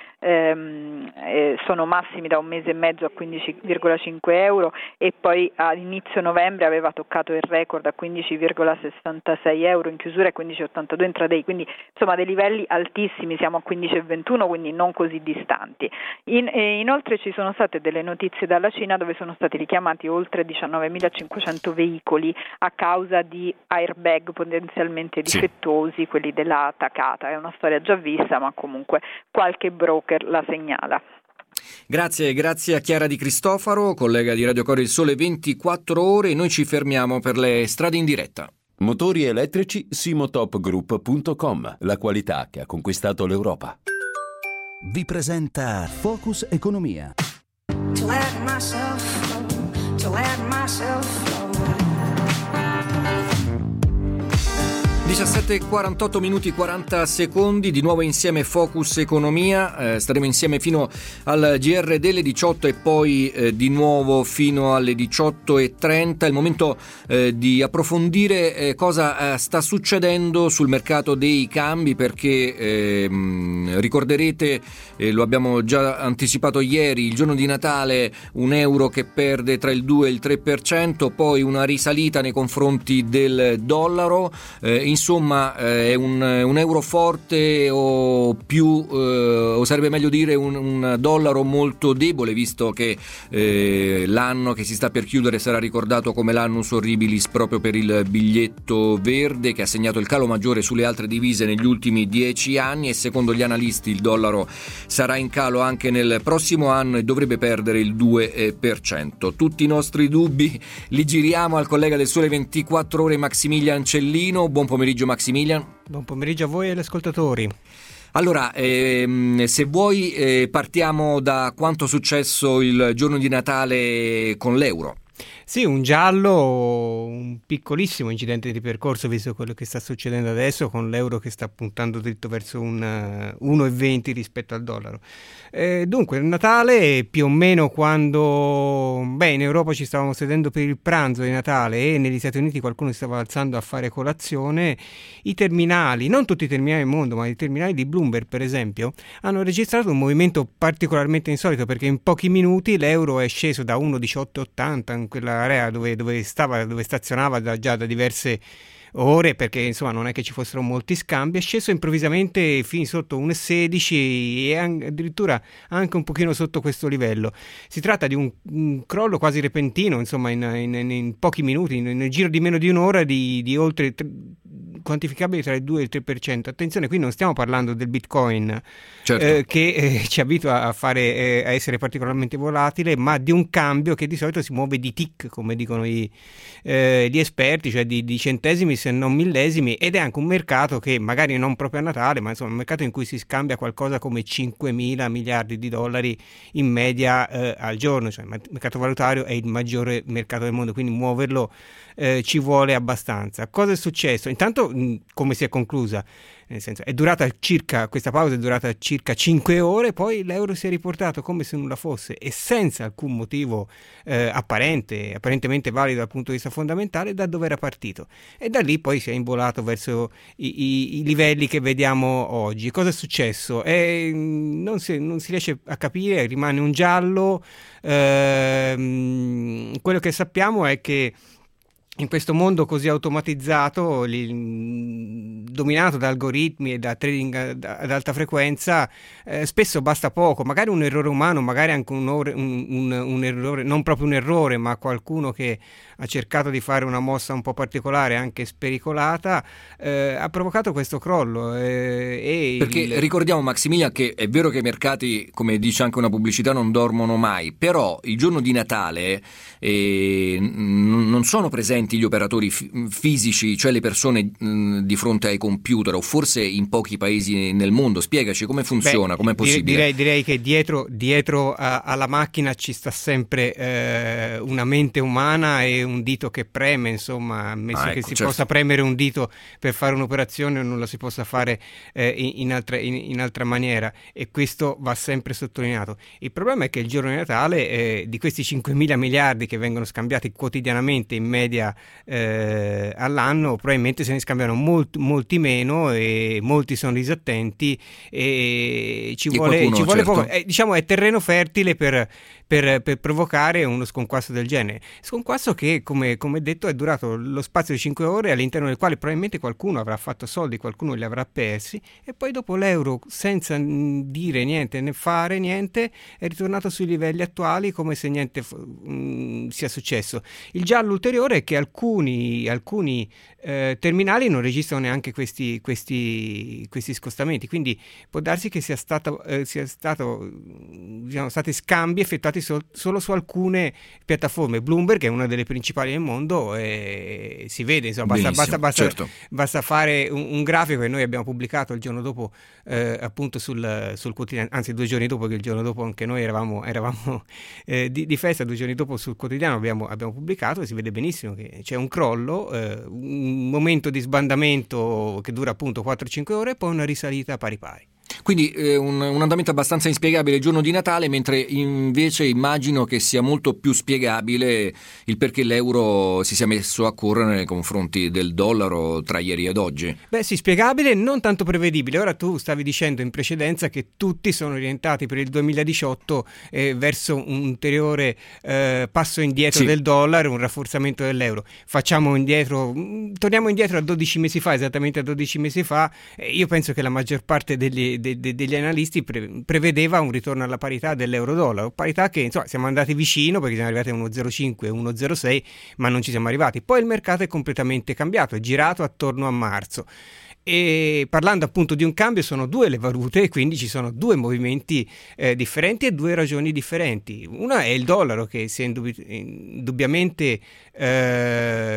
Ehm, eh, sono massimi da un mese e mezzo a quindici virgola cinque euro e poi all'inizio novembre aveva toccato il record a quindici virgola sessantasei euro in chiusura e quindici virgola ottantadue intraday, quindi insomma dei livelli altissimi, siamo a quindici virgola ventuno, quindi non così distanti. In, eh, inoltre ci sono state delle notizie dalla Cina dove sono stati richiamati oltre diciannovemilacinquecento veicoli a causa di airbag potenzialmente difettosi, sì. Quelli della Takata. È una storia già vista, ma comunque qualche broker la segnala. Grazie, grazie a Chiara Di Cristofaro, collega di Radio Cori Il Sole ventiquattro Ore. Noi ci fermiamo per le strade in diretta. Motori elettrici simotopgroup punto com, la qualità che ha conquistato l'Europa. Vi presenta Focus Economia. To let myself, to let myself diciassette e quarantotto minuti quaranta secondi, di nuovo insieme Focus Economia, eh, staremo insieme fino al G R delle diciotto e poi eh, di nuovo fino alle diciotto e trenta. È il momento eh, di approfondire eh, cosa eh, sta succedendo sul mercato dei cambi, perché eh, ricorderete, eh, lo abbiamo già anticipato ieri, il giorno di Natale un euro che perde tra il due e il tre per cento, poi una risalita nei confronti del dollaro, eh, insomma eh, è un, un euro forte o più, eh, o sarebbe meglio dire un, un dollaro molto debole, visto che eh, l'anno che si sta per chiudere sarà ricordato come l'annus horribilis proprio per il biglietto verde, che ha segnato il calo maggiore sulle altre divise negli ultimi dieci anni, e secondo gli analisti il dollaro sarà in calo anche nel prossimo anno e dovrebbe perdere il due per cento. Tutti i nostri dubbi li giriamo al collega del Sole ventiquattro Ore Massimiliano Cellino. Buon pomeriggio pomeriggio Maximilian. Buon pomeriggio a voi e agli ascoltatori. Allora, ehm, se vuoi eh, partiamo da quanto è successo il giorno di Natale con l'euro. Sì, un giallo, un piccolissimo incidente di percorso visto quello che sta succedendo adesso con l'euro che sta puntando dritto verso un uh, uno virgola venti rispetto al dollaro. Eh, dunque, il Natale più o meno quando beh, in Europa ci stavamo sedendo per il pranzo di Natale e negli Stati Uniti qualcuno si stava alzando a fare colazione, i terminali, non tutti i terminali del mondo, ma i terminali di Bloomberg per esempio, hanno registrato un movimento particolarmente insolito perché in pochi minuti l'euro è sceso da uno virgola diciotto ottanta in quella area dove, dove stava, dove stazionava da, già da diverse ore, perché insomma non è che ci fossero molti scambi, è sceso improvvisamente fin sotto uno virgola sedici e addirittura anche un pochino sotto questo livello. Si tratta di un, un crollo quasi repentino, insomma in, in, in pochi minuti, in, nel giro di meno di un'ora di, di oltre quantificabili tra il due e il tre per cento. Attenzione, qui non stiamo parlando del Bitcoin, certo. eh, che eh, ci abitua a fare eh, a essere particolarmente volatile, ma di un cambio che di solito si muove di tick, come dicono i, eh, gli esperti, cioè di, di centesimi se non millesimi, ed è anche un mercato che magari non proprio a Natale, ma insomma un mercato in cui si scambia qualcosa come cinquemila miliardi di dollari in media eh, al giorno, cioè il mercato valutario è il maggiore mercato del mondo, quindi muoverlo eh, ci vuole abbastanza. Cosa è successo? Intanto come si è conclusa? Nel senso, è durata circa, questa pausa è durata circa cinque ore, poi l'euro si è riportato come se nulla fosse e senza alcun motivo eh, apparente, apparentemente valido dal punto di vista fondamentale, da dove era partito. E da lì poi si è involato verso i, i, i livelli che vediamo oggi. Cosa è successo? È, non, si, non si riesce a capire, rimane un giallo. Ehm, quello che sappiamo è che in questo mondo così automatizzato, li, dominato da algoritmi e da trading ad, ad alta frequenza, eh, spesso basta poco, magari un errore umano, magari anche un, ore, un, un, un errore, non proprio un errore, ma qualcuno che ha cercato di fare una mossa un po' particolare, anche spericolata, eh, ha provocato questo crollo. Eh, e Perché il... ricordiamo, Maximilian, che è vero che i mercati, come dice anche una pubblicità, non dormono mai, però il giorno di Natale eh, n- non sono presenti gli operatori f- fisici, cioè le persone mh, di fronte ai computer, o forse in pochi paesi nel mondo. Spiegaci come funziona, come è possibile? Direi, direi che dietro, dietro a, alla macchina ci sta sempre eh, una mente umana e un dito che preme, insomma, ammesso ah, ecco, che si certo. possa premere un dito per fare un'operazione, non la si possa fare eh, in, in, altra, in, in altra maniera, e questo va sempre sottolineato. Il problema è che il giorno di Natale eh, di questi cinquemila miliardi che vengono scambiati quotidianamente in media eh, all'anno, probabilmente se ne scambiano molt, molti meno e molti sono disattenti e ci e vuole, qualcuno, ci vuole certo. poco, eh, diciamo è terreno fertile per, per, per provocare uno sconquasso del genere, sconquasso che come, come detto è durato lo spazio di cinque ore, all'interno del quale probabilmente qualcuno avrà fatto soldi, qualcuno li avrà persi, e poi dopo l'euro, senza dire niente né fare niente, è ritornato sui livelli attuali come se niente mh, sia successo. Il giallo ulteriore è che alcuni, alcuni eh, terminali non registrano neanche questi, questi, questi scostamenti, quindi può darsi che sia stato, eh, sia stato siano stati scambi effettuati sol- solo su alcune piattaforme. Bloomberg è una delle principali del mondo e si vede, insomma, basta, basta, basta, certo. basta fare un, un grafico che noi abbiamo pubblicato il giorno dopo eh, appunto sul, sul quotidiano, anzi due giorni dopo, che il giorno dopo anche noi eravamo, eravamo eh, di, di festa, due giorni dopo sul quotidiano abbiamo, abbiamo pubblicato, e si vede benissimo che c'è un crollo, eh, un momento di sbandamento che dura appunto quattro cinque ore e poi una risalita pari pari. Quindi eh, un, un andamento abbastanza inspiegabile il giorno di Natale, mentre invece immagino che sia molto più spiegabile il perché l'euro si sia messo a correre nei confronti del dollaro tra ieri ed oggi. Beh sì, spiegabile, non tanto prevedibile. Ora tu stavi dicendo in precedenza che tutti sono orientati per il duemiladiciotto eh, verso un ulteriore eh, passo indietro sì. del dollaro, un rafforzamento dell'euro. Facciamo indietro, torniamo indietro a dodici mesi fa, esattamente a dodici mesi fa. Eh, io penso che la maggior parte degli De, de, degli analisti pre, prevedeva un ritorno alla parità dell'euro-dollaro, parità che insomma siamo andati vicino perché siamo arrivati a uno virgola zero cinque, uno virgola zero sei, ma non ci siamo arrivati. Poi il mercato è completamente cambiato, è girato attorno a marzo E parlando appunto di un cambio, sono due le valute e quindi ci sono due movimenti eh, differenti e due ragioni differenti. Una è il dollaro, che si è indubbi- indubbiamente eh,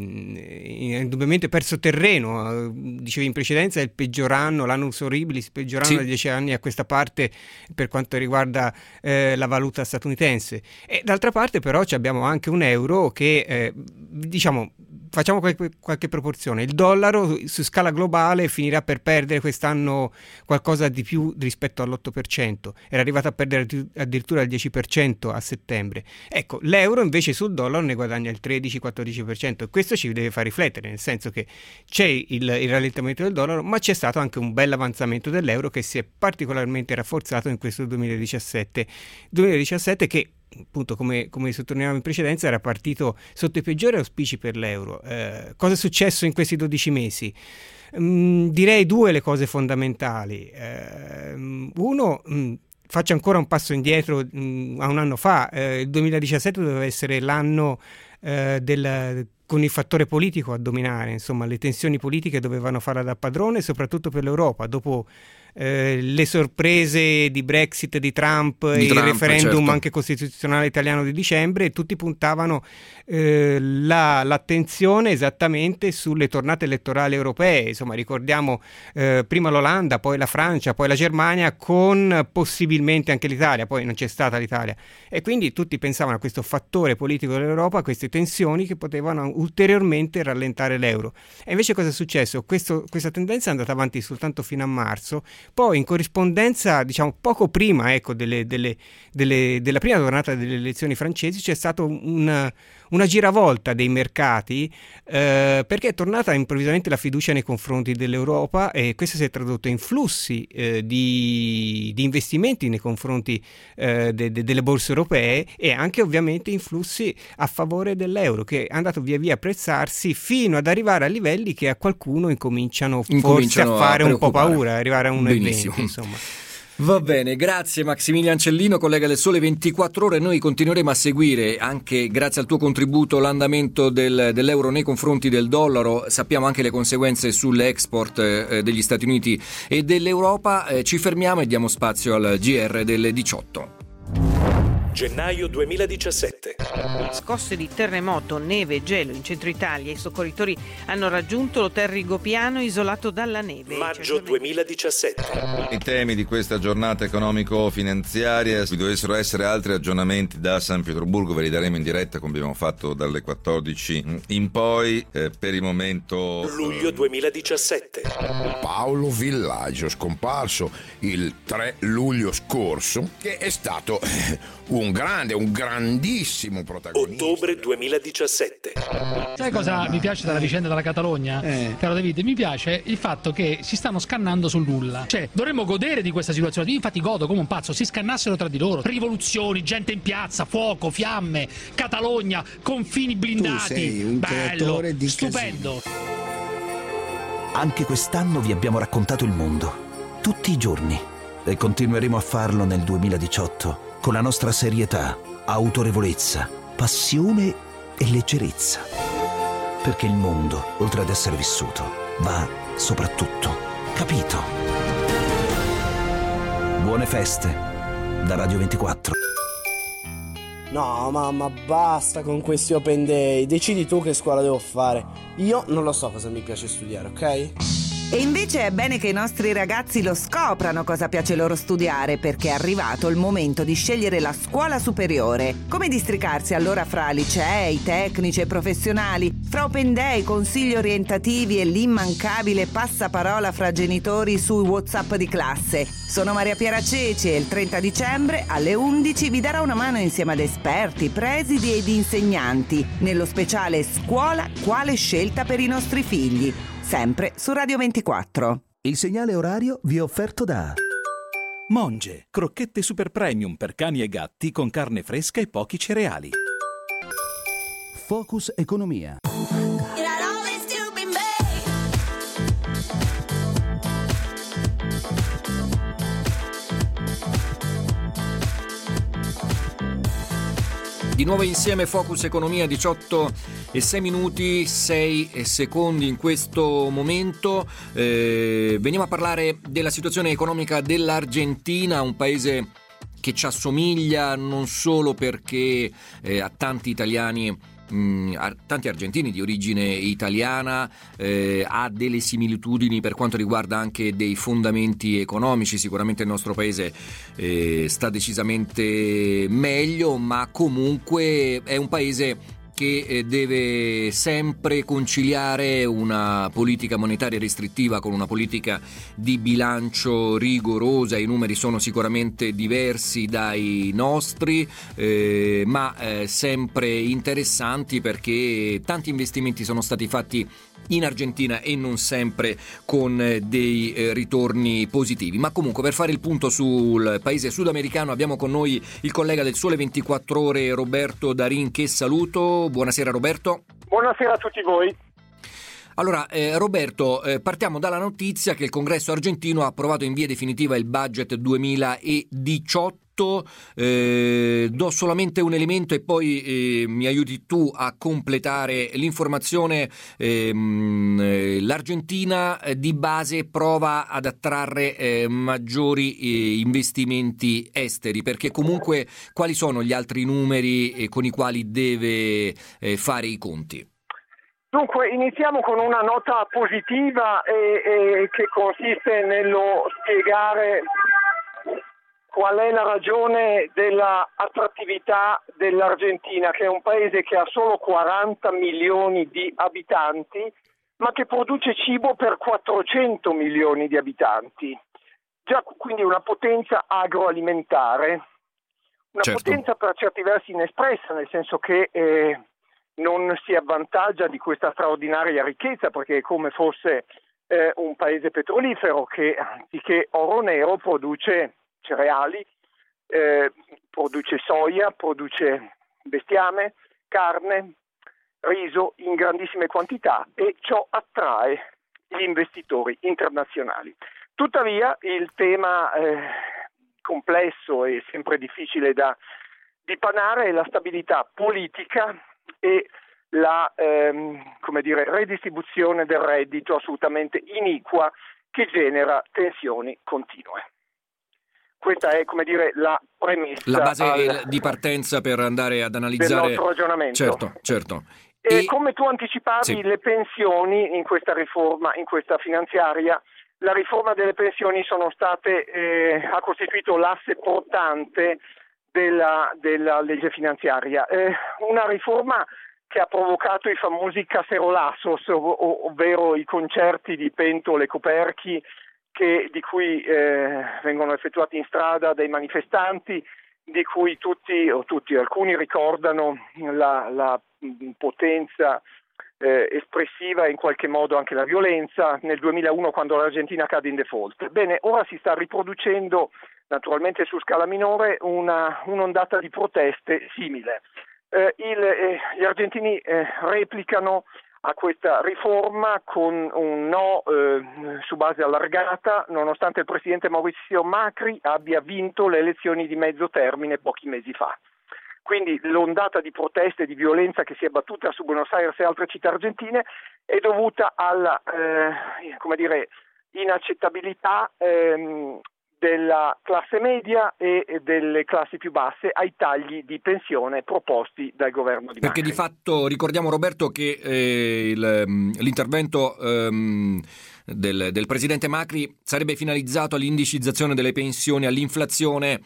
indubbiamente perso terreno. Dicevi in precedenza, è il peggior anno, l'annus horribilis, peggior anno sì. da dieci anni a questa parte per quanto riguarda eh, la valuta statunitense. E d'altra parte però abbiamo anche un euro che eh, diciamo, facciamo qualche, qualche proporzione, il dollaro su scala globale finirà per perdere quest'anno qualcosa di più rispetto all'otto per cento, era arrivato a perdere addirittura il dieci per cento a settembre. Ecco, l'euro invece sul dollaro ne guadagna il tredici quattordici per cento e questo ci deve far riflettere, nel senso che c'è il, il rallentamento del dollaro, ma c'è stato anche un bel avanzamento dell'euro che si è particolarmente rafforzato in questo duemiladiciassette duemiladiciassette che appunto, come, come sottolineavamo in precedenza, era partito sotto i peggiori auspici per l'euro. Eh, cosa è successo in questi dodici mesi? Mm, direi due le cose fondamentali. Eh, uno, mm, faccio ancora un passo indietro mm, a un anno fa. Eh, il duemiladiciassette doveva essere l'anno eh, del con il fattore politico a dominare, insomma le tensioni politiche dovevano farla da padrone, soprattutto per l'Europa, dopo eh, le sorprese di Brexit di Trump di e Trump, il referendum certo. anche costituzionale italiano di dicembre, tutti puntavano eh, la, l'attenzione esattamente sulle tornate elettorali europee. Insomma, ricordiamo eh, prima l'Olanda, poi la Francia, poi la Germania, con possibilmente anche l'Italia, poi non c'è stata l'Italia, e quindi tutti pensavano a questo fattore politico dell'Europa, a queste tensioni che potevano ulteriormente rallentare l'euro. E invece cosa è successo? Questo, questa tendenza è andata avanti soltanto fino a marzo, poi in corrispondenza, diciamo poco prima ecco, delle, delle, delle, della prima tornata delle elezioni francesi, c'è stata una, una giravolta dei mercati eh, perché è tornata improvvisamente la fiducia nei confronti dell'Europa e questo si è tradotto in flussi eh, di, di investimenti nei confronti eh, de, de, delle borse europee e anche ovviamente in flussi a favore dell'euro, che è andato via via a apprezzarsi fino ad arrivare a livelli che a qualcuno incominciano, incominciano forse a fare a un po' paura, arrivare a uno virgola venti insomma. Va bene, grazie Massimiliano Ancellino, collega del Sole ventiquattro Ore. Noi continueremo a seguire, anche grazie al tuo contributo, l'andamento del, dell'euro nei confronti del dollaro. Sappiamo anche le conseguenze sull'export eh, degli Stati Uniti e dell'Europa. Eh, ci fermiamo e diamo spazio al G R delle diciotto. Gennaio duemiladiciassette. Scosse di terremoto, neve e gelo in centro Italia. I soccorritori hanno raggiunto l'hotel Rigopiano isolato dalla neve. Maggio duemiladiciassette. I temi di questa giornata economico-finanziaria, se vi dovessero essere altri aggiornamenti da San Pietroburgo ve li daremo in diretta come abbiamo fatto dalle quattordici in poi. Eh, per il momento luglio duemiladiciassette. Paolo Villaggio, scomparso il tre luglio scorso, che è stato un grande, un grandissimo protagonista. Ottobre duemiladiciassette. Sai cosa mi piace dalla vicenda della Catalogna, eh. caro David? Mi piace il fatto che si stanno scannando sul nulla. Cioè, dovremmo godere di questa situazione. Io infatti godo come un pazzo, si scannassero tra di loro. Rivoluzioni, gente in piazza, fuoco, fiamme, Catalogna, confini blindati. Tu sei un bello, di stupendo. Casino. Anche quest'anno vi abbiamo raccontato il mondo, tutti i giorni, e continueremo a farlo nel duemiladiciotto. Con la nostra serietà, autorevolezza, passione e leggerezza. Perché il mondo, oltre ad essere vissuto, va soprattutto capito. Buone feste da Radio ventiquattro. No, mamma, basta con questi open day. Decidi tu che scuola devo fare. Io non lo so cosa mi piace studiare, ok? E invece è bene che i nostri ragazzi lo scoprano cosa piace loro studiare, perché è arrivato il momento di scegliere la scuola superiore. Come districarsi allora fra licei, tecnici e professionali, fra open day, consigli orientativi e l'immancabile passaparola fra genitori sui WhatsApp di classe. Sono Maria Piera Ceci e il trenta dicembre alle undici vi darà una mano insieme ad esperti, presidi ed insegnanti nello speciale Scuola quale scelta per i nostri figli. Sempre su Radio ventiquattro. Il segnale orario vi è offerto da Monge, crocchette super premium per cani e gatti con carne fresca e pochi cereali. Focus Economia. Di nuovo insieme Focus Economia, diciotto e sei minuti, sei secondi in questo momento. Eh, veniamo a parlare della situazione economica dell'Argentina, un paese che ci assomiglia non solo perché eh, ha tanti italiani, mh, tanti argentini di origine italiana, eh, ha delle similitudini per quanto riguarda anche dei fondamenti economici. Sicuramente il nostro paese eh, sta decisamente meglio, ma comunque è un paese che deve sempre conciliare una politica monetaria restrittiva con una politica di bilancio rigorosa. I numeri sono sicuramente diversi dai nostri, eh, ma eh, sempre interessanti, perché tanti investimenti sono stati fatti in Argentina e non sempre con dei eh, ritorni positivi. Ma comunque, per fare il punto sul paese sudamericano, abbiamo con noi il collega del Sole ventiquattro Ore Roberto Darin, che saluto. Buonasera Roberto. Buonasera a tutti voi. Allora eh, Roberto, eh, partiamo dalla notizia che il Congresso argentino ha approvato in via definitiva il budget duemiladiciotto. Eh, do solamente un elemento e poi eh, mi aiuti tu a completare l'informazione. Eh, L'Argentina eh, di base prova ad attrarre eh, maggiori eh, investimenti esteri, perché comunque quali sono gli altri numeri eh, con i quali deve eh, fare i conti? Dunque, iniziamo con una nota positiva e, e che consiste nello spiegare qual è la ragione della attrattività dell'Argentina, che è un paese che ha solo quaranta milioni di abitanti, ma che produce cibo per quattrocento milioni di abitanti. Già quindi una potenza agroalimentare, una certo. potenza per certi versi inespressa, nel senso che eh, non si avvantaggia di questa straordinaria ricchezza, perché è come fosse eh, un paese petrolifero che, anziché oro nero, produce cereali, eh, produce soia, produce bestiame, carne, riso in grandissime quantità, e ciò attrae gli investitori internazionali. Tuttavia il tema eh, complesso e sempre difficile da dipanare è la stabilità politica e la ehm, come dire, redistribuzione del reddito assolutamente iniqua, che genera tensioni continue. Questa è, come dire, la premessa, la base al, di partenza per andare ad analizzare del nostro ragionamento. Certo, certo. E, e come tu anticipavi, sì. le pensioni in questa riforma, in questa finanziaria, la riforma delle pensioni sono state eh, ha costituito l'asse portante della, della legge finanziaria. Eh, una riforma che ha provocato i famosi cacerolassos, ov- ovvero i concerti di pentole e coperchi, che, di cui eh, vengono effettuati in strada dai manifestanti, di cui tutti o tutti alcuni ricordano la, la potenza eh, espressiva e in qualche modo anche la violenza nel duemilauno, quando l'Argentina cade in default. Bene, ora si sta riproducendo, naturalmente su scala minore, una, un'ondata di proteste simile. Eh, il, eh, gli argentini eh, replicano a questa riforma con un no eh, su base allargata, nonostante il presidente Mauricio Macri abbia vinto le elezioni di mezzo termine pochi mesi fa. Quindi l'ondata di proteste e di violenza che si è abbattuta su Buenos Aires e altre città argentine è dovuta alla eh, come dire, inaccettabilità ehm, della classe media e delle classi più basse ai tagli di pensione proposti dal governo di Macri. Perché di fatto ricordiamo, Roberto, che eh, il, l'intervento ehm, del, del presidente Macri sarebbe finalizzato all'indicizzazione delle pensioni all'inflazione,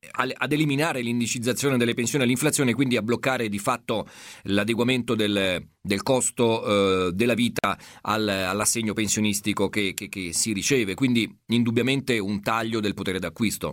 ad eliminare l'indicizzazione delle pensioni all'inflazione, quindi a bloccare di fatto l'adeguamento del, del costo eh, della vita al, all'assegno pensionistico che, che, che si riceve, quindi indubbiamente un taglio del potere d'acquisto.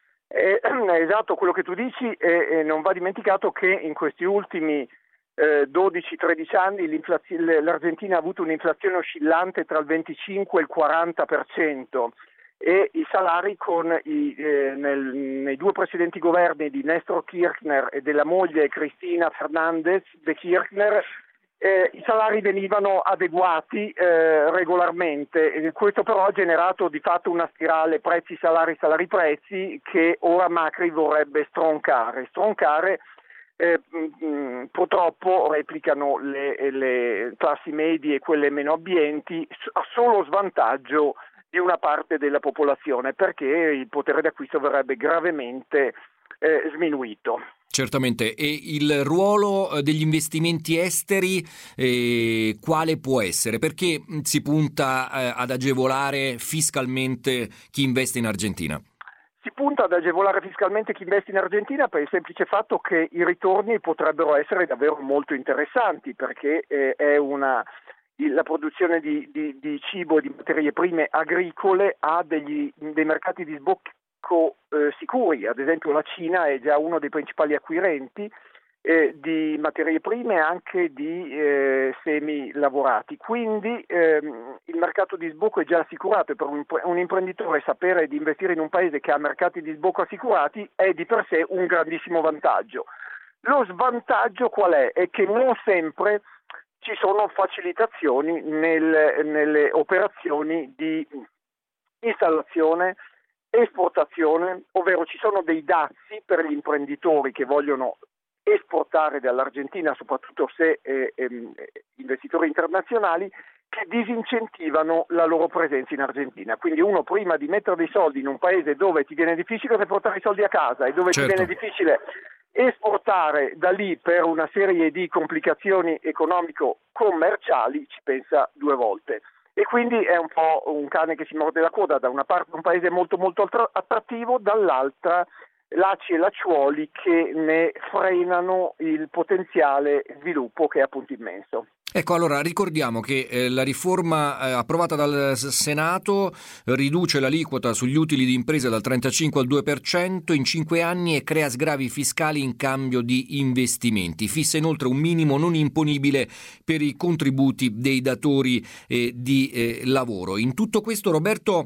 Eh, esatto, quello che tu dici, e eh, non va dimenticato che in questi ultimi eh, dodici tredici anni l'Argentina ha avuto un'inflazione oscillante tra il venticinque e il quaranta per cento, e i salari con i, eh, nel, nei due precedenti governi di Néstor Kirchner e della moglie Cristina Fernández de Kirchner, eh, i salari venivano adeguati eh, regolarmente. E questo però ha generato di fatto una spirale prezzi salari salari prezzi che ora Macri vorrebbe stroncare stroncare eh, mh, purtroppo replicano le, le classi medie e quelle meno abbienti a solo svantaggio di una parte della popolazione, perché il potere d'acquisto verrebbe gravemente eh, sminuito. Certamente, e il ruolo degli investimenti esteri eh, quale può essere? Perché si punta eh, ad agevolare fiscalmente chi investe in Argentina? Si punta ad agevolare fiscalmente chi investe in Argentina per il semplice fatto che i ritorni potrebbero essere davvero molto interessanti, perché eh, è una la produzione di, di, di cibo e di materie prime agricole ha degli, dei mercati di sbocco eh, sicuri. Ad esempio la Cina è già uno dei principali acquirenti eh, di materie prime e anche di eh, semi lavorati, quindi ehm, il mercato di sbocco è già assicurato, e per un, un imprenditore sapere di investire in un paese che ha mercati di sbocco assicurati è di per sé un grandissimo vantaggio. Lo svantaggio qual è? È che non sempre ci sono facilitazioni nel, nelle operazioni di installazione, esportazione, ovvero ci sono dei dazi per gli imprenditori che vogliono esportare dall'Argentina, soprattutto se eh, eh, investitori internazionali, che disincentivano la loro presenza in Argentina. Quindi uno, prima di mettere dei soldi in un paese dove ti viene difficile portare i soldi a casa e dove certo. ti viene difficile esportare da lì per una serie di complicazioni economico-commerciali, ci pensa due volte. E quindi è un po' un cane che si morde la coda, da una parte un paese molto molto attrattivo, dall'altra lacci e lacciuoli che ne frenano il potenziale sviluppo, che è appunto immenso. Ecco, allora ricordiamo che eh, la riforma eh, approvata dal Senato riduce l'aliquota sugli utili di impresa dal trentacinque al due per cento in cinque anni e crea sgravi fiscali in cambio di investimenti. Fissa inoltre un minimo non imponibile per i contributi dei datori eh, di eh, lavoro. In tutto questo, Roberto,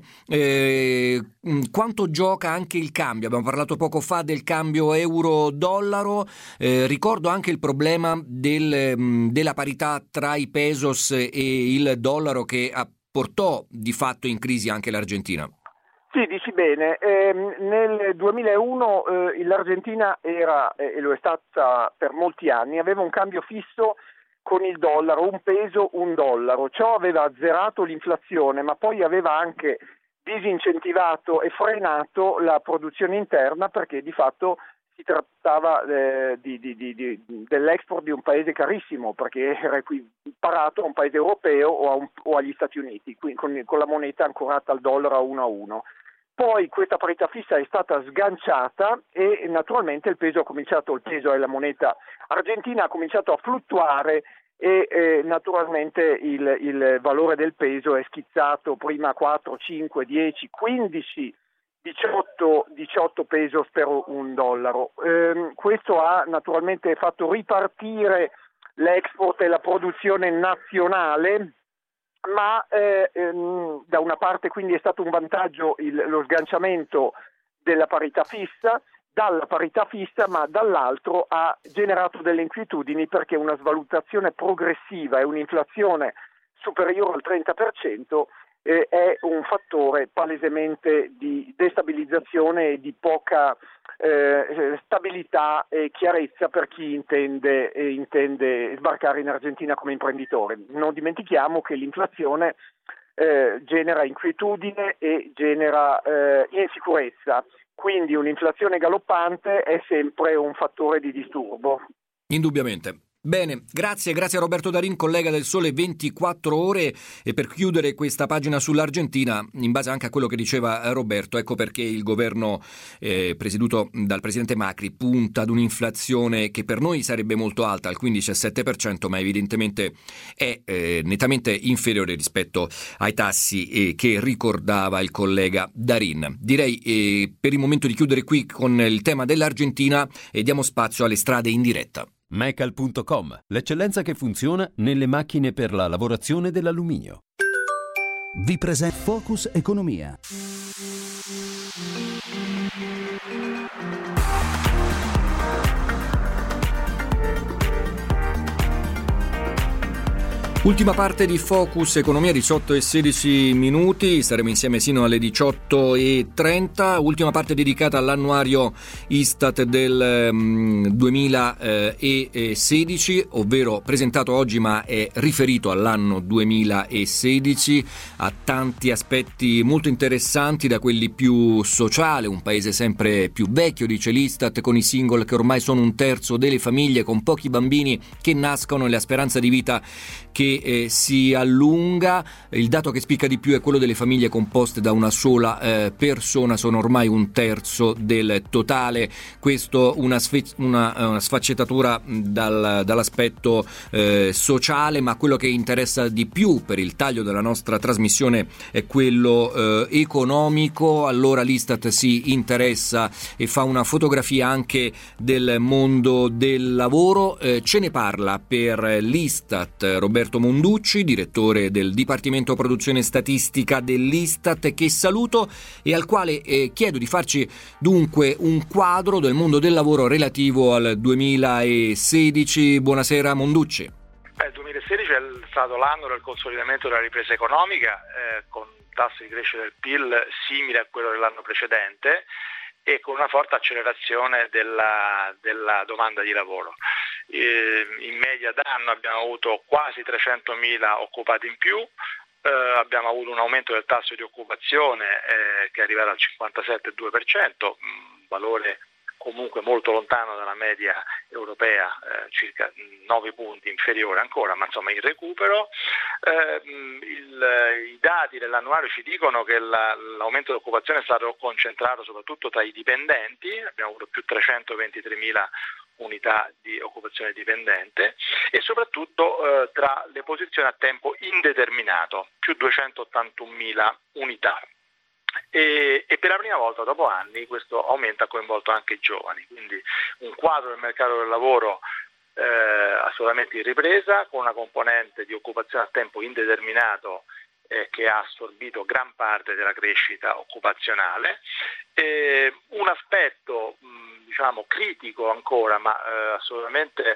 eh, quanto gioca anche il cambio? Abbiamo parlato poco fa del cambio euro-dollaro, eh, ricordo anche il problema del, mh, della parità tra i pesos e il dollaro, che portò di fatto in crisi anche l'Argentina. Sì, dici bene. Eh, nel duemilauno eh, l'Argentina era, e eh, lo è stata per molti anni, aveva un cambio fisso con il dollaro, un peso, un dollaro. Ciò aveva azzerato l'inflazione, ma poi aveva anche disincentivato e frenato la produzione interna, perché di fatto si trattava eh, di, di, di, di, dell'export di un paese carissimo, perché era equiparato a un paese europeo o, a un, o agli Stati Uniti, quindi con, con la moneta ancorata al dollaro a uno a uno. Poi questa parità fissa è stata sganciata e naturalmente il peso ha cominciato, il peso è la moneta argentina, ha cominciato a fluttuare e eh, naturalmente il, il valore del peso è schizzato prima a quattro, cinque, dieci, quindici, diciotto, diciotto pesos per un dollaro. Eh, questo ha naturalmente fatto ripartire l'export e la produzione nazionale, ma eh, ehm, da una parte quindi è stato un vantaggio il, lo sganciamento della parità fissa, dalla parità fissa, ma dall'altro ha generato delle inquietudini, perché una svalutazione progressiva e un'inflazione superiore al trenta per cento eh, è un fattore palesemente di destabilizzazione e di poca eh, stabilità e chiarezza per chi intende, eh, intende sbarcare in Argentina come imprenditore. Non dimentichiamo che l'inflazione eh, genera inquietudine e genera eh, insicurezza. Quindi un'inflazione galoppante è sempre un fattore di disturbo. Indubbiamente. Bene, grazie, grazie a Roberto Darin, collega del Sole ventiquattro Ore. E per chiudere questa pagina sull'Argentina, in base anche a quello che diceva Roberto, ecco perché il governo eh, presieduto dal presidente Macri punta ad un'inflazione che per noi sarebbe molto alta, al quindici virgola sette per cento, ma evidentemente è eh, nettamente inferiore rispetto ai tassi eh, che ricordava il collega Darin. Direi eh, per il momento di chiudere qui con il tema dell'Argentina e diamo spazio alle strade in diretta. Mecal punto com, l'eccellenza che funziona nelle macchine per la lavorazione dell'alluminio. Vi presenta Focus Economia. Ultima parte di Focus Economia, diciotto e sedici minuti, staremo insieme sino alle diciotto e trenta, ultima parte dedicata all'annuario Istat del um, duemilasedici, ovvero presentato oggi ma è riferito all'anno duemilasedici, ha tanti aspetti molto interessanti, da quelli più sociali, un paese sempre più vecchio, dice l'Istat, con i single che ormai sono un terzo delle famiglie, con pochi bambini che nascono e la speranza di vita che Eh, si allunga. Il dato che spicca di più è quello delle famiglie composte da una sola eh, persona, sono ormai un terzo del totale. Questo una, sfe- una, una sfaccettatura dal, dall'aspetto eh, sociale, ma quello che interessa di più per il taglio della nostra trasmissione è quello eh, economico. Allora l'Istat si interessa e fa una fotografia anche del mondo del lavoro. Eh, ce ne parla per l'Istat Roberto Monducci, direttore del Dipartimento Produzione Statistica dell'Istat, che saluto e al quale eh, chiedo di farci dunque un quadro del mondo del lavoro relativo al duemilasedici. Buonasera Monducci. Eh, il duemilasedici è stato l'anno del consolidamento della ripresa economica, eh, con tasso di crescita del P I L simile a quello dell'anno precedente e con una forte accelerazione della, della domanda di lavoro. Eh, in media d'anno abbiamo avuto quasi trecentomila occupati in più, eh, abbiamo avuto un aumento del tasso di occupazione eh, che è arrivato al cinquantasette virgola due per cento, un valore comunque molto lontano dalla media europea, eh, circa nove punti inferiore ancora, ma insomma in recupero. Eh, il, I dati dell'annuario ci dicono che la, l'aumento dell'occupazione è stato concentrato soprattutto tra i dipendenti, abbiamo avuto più trecentoventitremila unità di occupazione dipendente, e soprattutto eh, tra le posizioni a tempo indeterminato, più duecentottantunomila unità. E, e per la prima volta dopo anni questo aumento ha coinvolto anche i giovani, quindi un quadro del mercato del lavoro eh, assolutamente in ripresa, con una componente di occupazione a tempo indeterminato eh, che ha assorbito gran parte della crescita occupazionale. E un aspetto mh, diciamo critico ancora, ma eh, assolutamente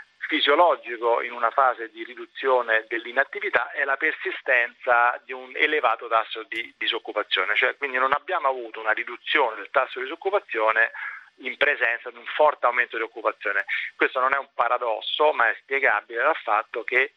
fisiologico in una fase di riduzione dell'inattività, è la persistenza di un elevato tasso di disoccupazione, cioè quindi non abbiamo avuto una riduzione del tasso di disoccupazione in presenza di un forte aumento di occupazione. Questo non è un paradosso, ma è spiegabile dal fatto che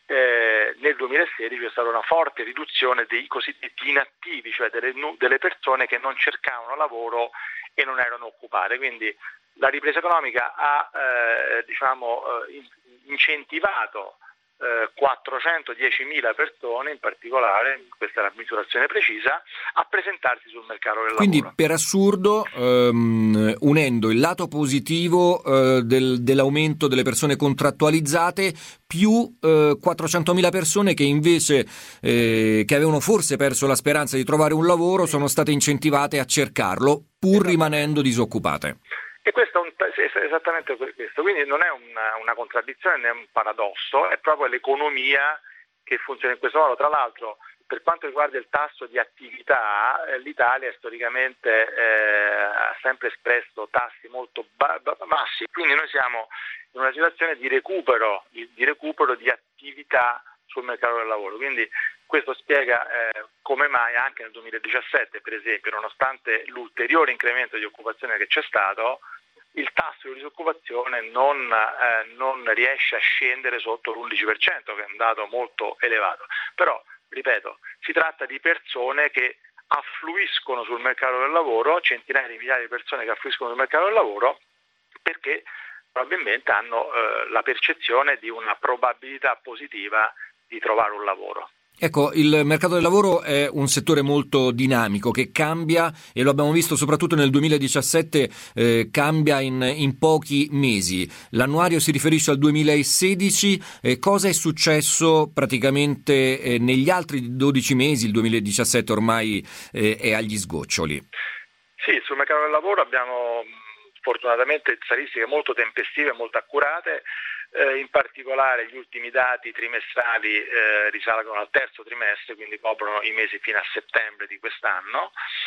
eh, nel duemilasedici c'è stata una forte riduzione dei cosiddetti inattivi, cioè delle, delle persone che non cercavano lavoro e non erano occupate. Quindi la ripresa economica ha eh, diciamo, eh, incentivato eh, quattrocentodiecimila persone, in particolare, questa è la misurazione precisa, a presentarsi sul mercato del Quindi, lavoro. Quindi per assurdo, ehm, unendo il lato positivo eh, del, dell'aumento delle persone contrattualizzate più eh, quattrocentomila persone che invece eh, che avevano forse perso la speranza di trovare un lavoro sono state incentivate a cercarlo pur rimanendo disoccupate. E questo è, un, è esattamente questo, quindi non è una, una contraddizione né un paradosso, è proprio l'economia che funziona in questo modo. Tra l'altro, per quanto riguarda il tasso di attività, eh, l'Italia storicamente eh, ha sempre espresso tassi molto ba- ba- bassi, quindi noi siamo in una situazione di recupero, di, di recupero di attività sul mercato del lavoro. Quindi questo spiega eh, come mai anche nel duemiladiciassette, per esempio, nonostante l'ulteriore incremento di occupazione che c'è stato, il tasso di disoccupazione non, eh, non riesce a scendere sotto l'undici per cento, che è un dato molto elevato. Però, ripeto, si tratta di persone che affluiscono sul mercato del lavoro, centinaia di migliaia di persone che affluiscono sul mercato del lavoro perché probabilmente hanno eh, la percezione di una probabilità positiva di trovare un lavoro. Ecco, il mercato del lavoro è un settore molto dinamico che cambia, e lo abbiamo visto soprattutto nel duemiladiciassette, eh, cambia in, in pochi mesi. L'annuario si riferisce al duemilasedici, eh, cosa è successo praticamente eh, negli altri dodici mesi? Il duemiladiciassette ormai eh, è agli sgoccioli. Sì, sul mercato del lavoro abbiamo fortunatamente statistiche molto tempestive e molto accurate. Eh, in particolare gli ultimi dati trimestrali eh, risalgono al terzo trimestre, quindi coprono i mesi fino a settembre di quest'anno,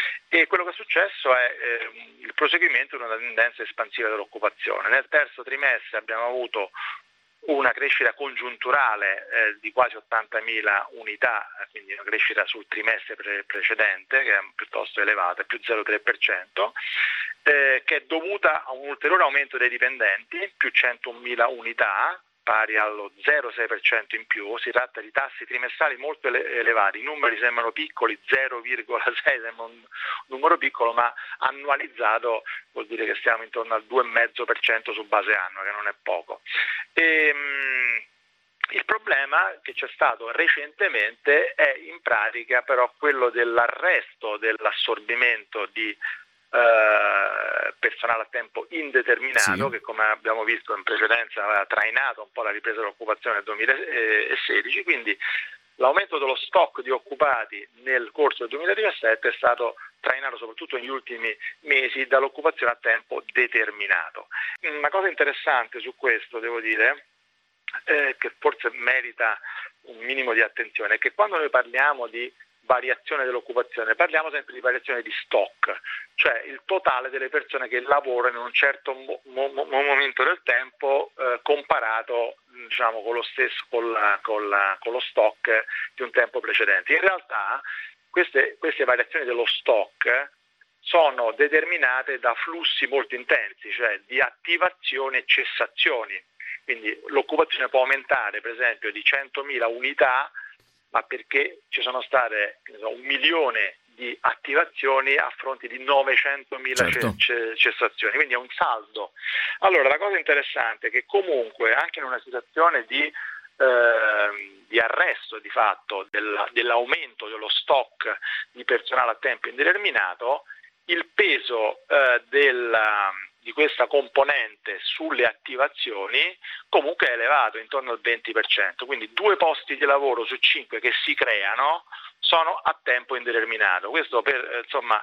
e quello che è successo è eh, il proseguimento di una tendenza espansiva dell'occupazione. Nel terzo trimestre abbiamo avuto una crescita congiunturale eh, di quasi ottantamila unità, quindi una crescita sul trimestre pre- precedente che è piuttosto elevata, più zero virgola tre per cento, eh, che è dovuta a un ulteriore aumento dei dipendenti, più centomila unità, pari allo zero virgola sei per cento in più. Si tratta di tassi trimestrali molto ele- elevati, i numeri sembrano piccoli, zero virgola sei sembra un numero piccolo, ma annualizzato vuol dire che stiamo intorno al due virgola cinque per cento su base annua, che non è poco. E, mh, il problema che c'è stato recentemente è in pratica però quello dell'arresto dell'assorbimento di Uh, personale a tempo indeterminato, sì, che come abbiamo visto in precedenza aveva trainato un po' la ripresa dell'occupazione nel duemilasedici, quindi l'aumento dello stock di occupati nel corso del duemiladiciassette è stato trainato soprattutto negli ultimi mesi dall'occupazione a tempo determinato. Una cosa interessante su questo, devo dire, eh, che forse merita un minimo di attenzione, è che quando noi parliamo di variazione dell'occupazione parliamo sempre di variazione di stock, cioè il totale delle persone che lavorano in un certo mo- mo- momento del tempo eh, comparato, diciamo, con lo stesso con, la, con, la, con lo stock di un tempo precedente. In realtà queste, queste variazioni dello stock sono determinate da flussi molto intensi, cioè di attivazioni e cessazioni. Quindi l'occupazione può aumentare per esempio di centomila unità, ma perché ci sono state so, un milione di attivazioni a fronte di novecentomila certo. c- cessazioni, quindi è un saldo. Allora la cosa interessante è che comunque anche in una situazione di, eh, di arresto di fatto della, dell'aumento dello stock di personale a tempo indeterminato, il peso eh, della di questa componente sulle attivazioni comunque è elevato, intorno al venti per cento, quindi due posti di lavoro su cinque che si creano sono a tempo indeterminato. Questo per insomma,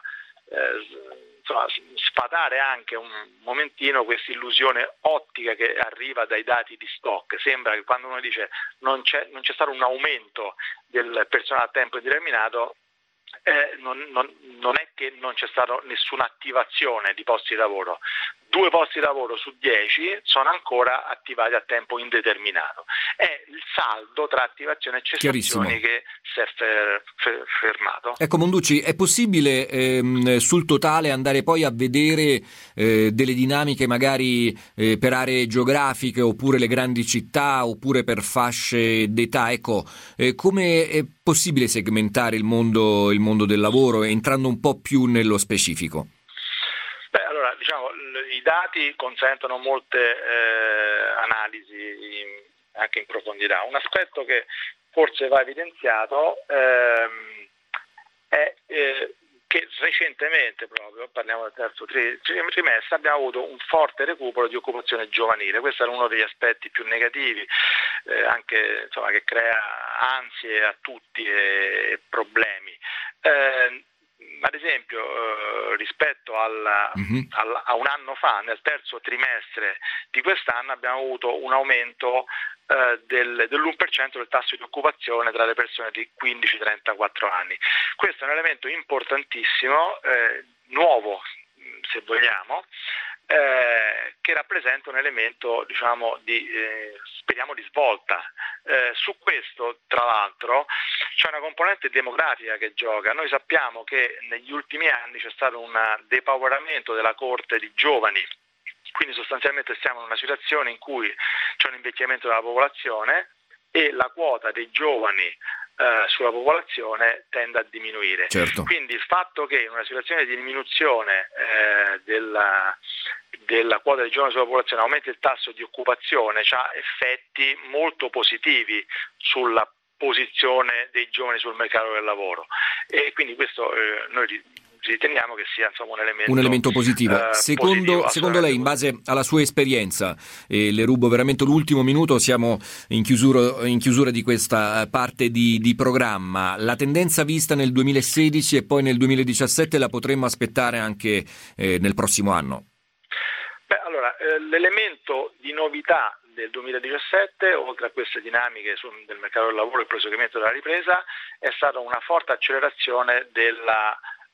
eh, insomma sfatare anche un momentino questa illusione ottica che arriva dai dati di stock. Sembra che quando uno dice non c'è, non c'è stato un aumento del personale a tempo indeterminato, Eh, non, non, non è che non c'è stata nessuna attivazione di posti di lavoro, due posti di lavoro su dieci sono ancora attivati a tempo indeterminato. È il saldo tra attivazione e cessazioni che si è fer, fer, fermato. Ecco Monducci, è possibile ehm, sul totale andare poi a vedere eh, delle dinamiche magari eh, per aree geografiche oppure le grandi città oppure per fasce d'età? Ecco, eh, come è possibile segmentare il mondo, il mondo del lavoro entrando un po' più nello specifico? Beh, allora, diciamo, i dati consentono molte eh, analisi anche in profondità. Un aspetto che forse va evidenziato ehm, è eh, che recentemente, proprio parliamo del terzo tri- trimestre, abbiamo avuto un forte recupero di occupazione giovanile. Questo era uno degli aspetti più negativi, eh, anche insomma, che crea ansie a tutti e problemi. Eh, ad esempio eh, rispetto alla, mm-hmm. alla, a un anno fa, nel terzo trimestre di quest'anno abbiamo avuto un aumento eh, del, dell'uno per cento del tasso di occupazione tra le persone di quindici trentaquattro anni. Questo è un elemento importantissimo, eh, nuovo se vogliamo, eh, che rappresenta un elemento, diciamo, di eh, speriamo di svolta. Eh, su questo, tra l'altro, c'è una componente demografica che gioca. Noi sappiamo che negli ultimi anni c'è stato un depauperamento della coorte di giovani, quindi sostanzialmente siamo in una situazione in cui c'è un invecchiamento della popolazione e la quota dei giovani eh, sulla popolazione tende a diminuire. Certo. Quindi il fatto che in una situazione di diminuzione eh, della, della quota dei giovani sulla popolazione aumenti il tasso di occupazione ha effetti molto positivi sulla posizione dei giovani sul mercato del lavoro, e quindi questo eh, noi riteniamo che sia insomma un elemento, un elemento positivo. Eh, secondo, positivo, secondo lei, in base alla sua esperienza, e le rubo veramente l'ultimo minuto, siamo in chiusura, in chiusura di questa parte di, di programma, la tendenza vista nel duemilasedici e poi nel duemiladiciassette la potremmo aspettare anche eh, nel prossimo anno? Beh, allora, eh, l'elemento di novità del duemiladiciassette, oltre a queste dinamiche sul, del mercato del lavoro e il proseguimento della ripresa, è stata una forte accelerazione della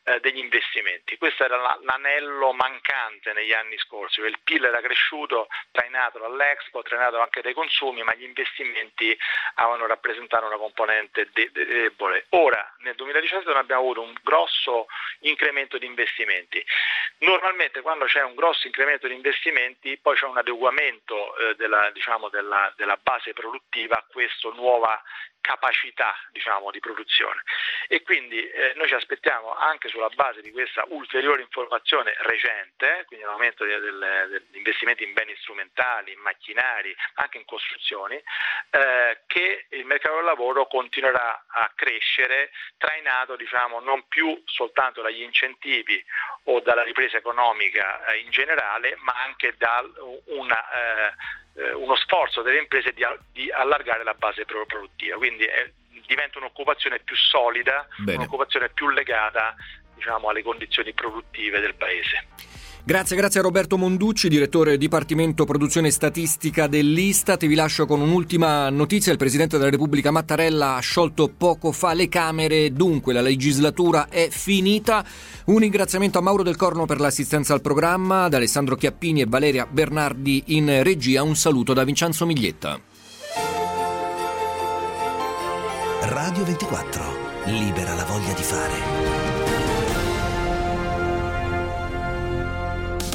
eh, degli investimenti. Questo era la, l'anello mancante negli anni scorsi, il P I L era cresciuto, trainato dall'Expo, trainato anche dai consumi, ma gli investimenti avevano rappresentato una componente de- de- debole. Ora, nel duemiladiciassette non abbiamo avuto un grosso incremento di investimenti. Normalmente quando c'è un grosso incremento di investimenti poi c'è un adeguamento eh, della, diciamo, della, della base produttiva a questa nuova capacità, diciamo, di produzione, e quindi eh, noi ci aspettiamo anche sulla base di questa ulteriore informazione recente, quindi un aumento degli investimenti in beni strumentali, in macchinari, anche in costruzioni, eh, che il mercato del lavoro continuerà a crescere, trainato, diciamo, non più soltanto dagli incentivi o dalla ripresa economica eh, in generale, ma anche da una eh, uno sforzo delle imprese di, di allargare la base produttiva, quindi è, diventa un'occupazione più solida, Bene. un'occupazione più legata, diciamo, alle condizioni produttive del paese. Grazie, grazie a Roberto Monducci, direttore Dipartimento Produzione Statistica dell'Istat. Vi lascio con un'ultima notizia. Il Presidente della Repubblica Mattarella ha sciolto poco fa le Camere, dunque la legislatura è finita. Un ringraziamento a Mauro Del Corno per l'assistenza al programma, da Alessandro Chiappini e Valeria Bernardi in regia. Un saluto da Vincenzo Miglietta. Radio ventiquattro, libera la voglia di fare.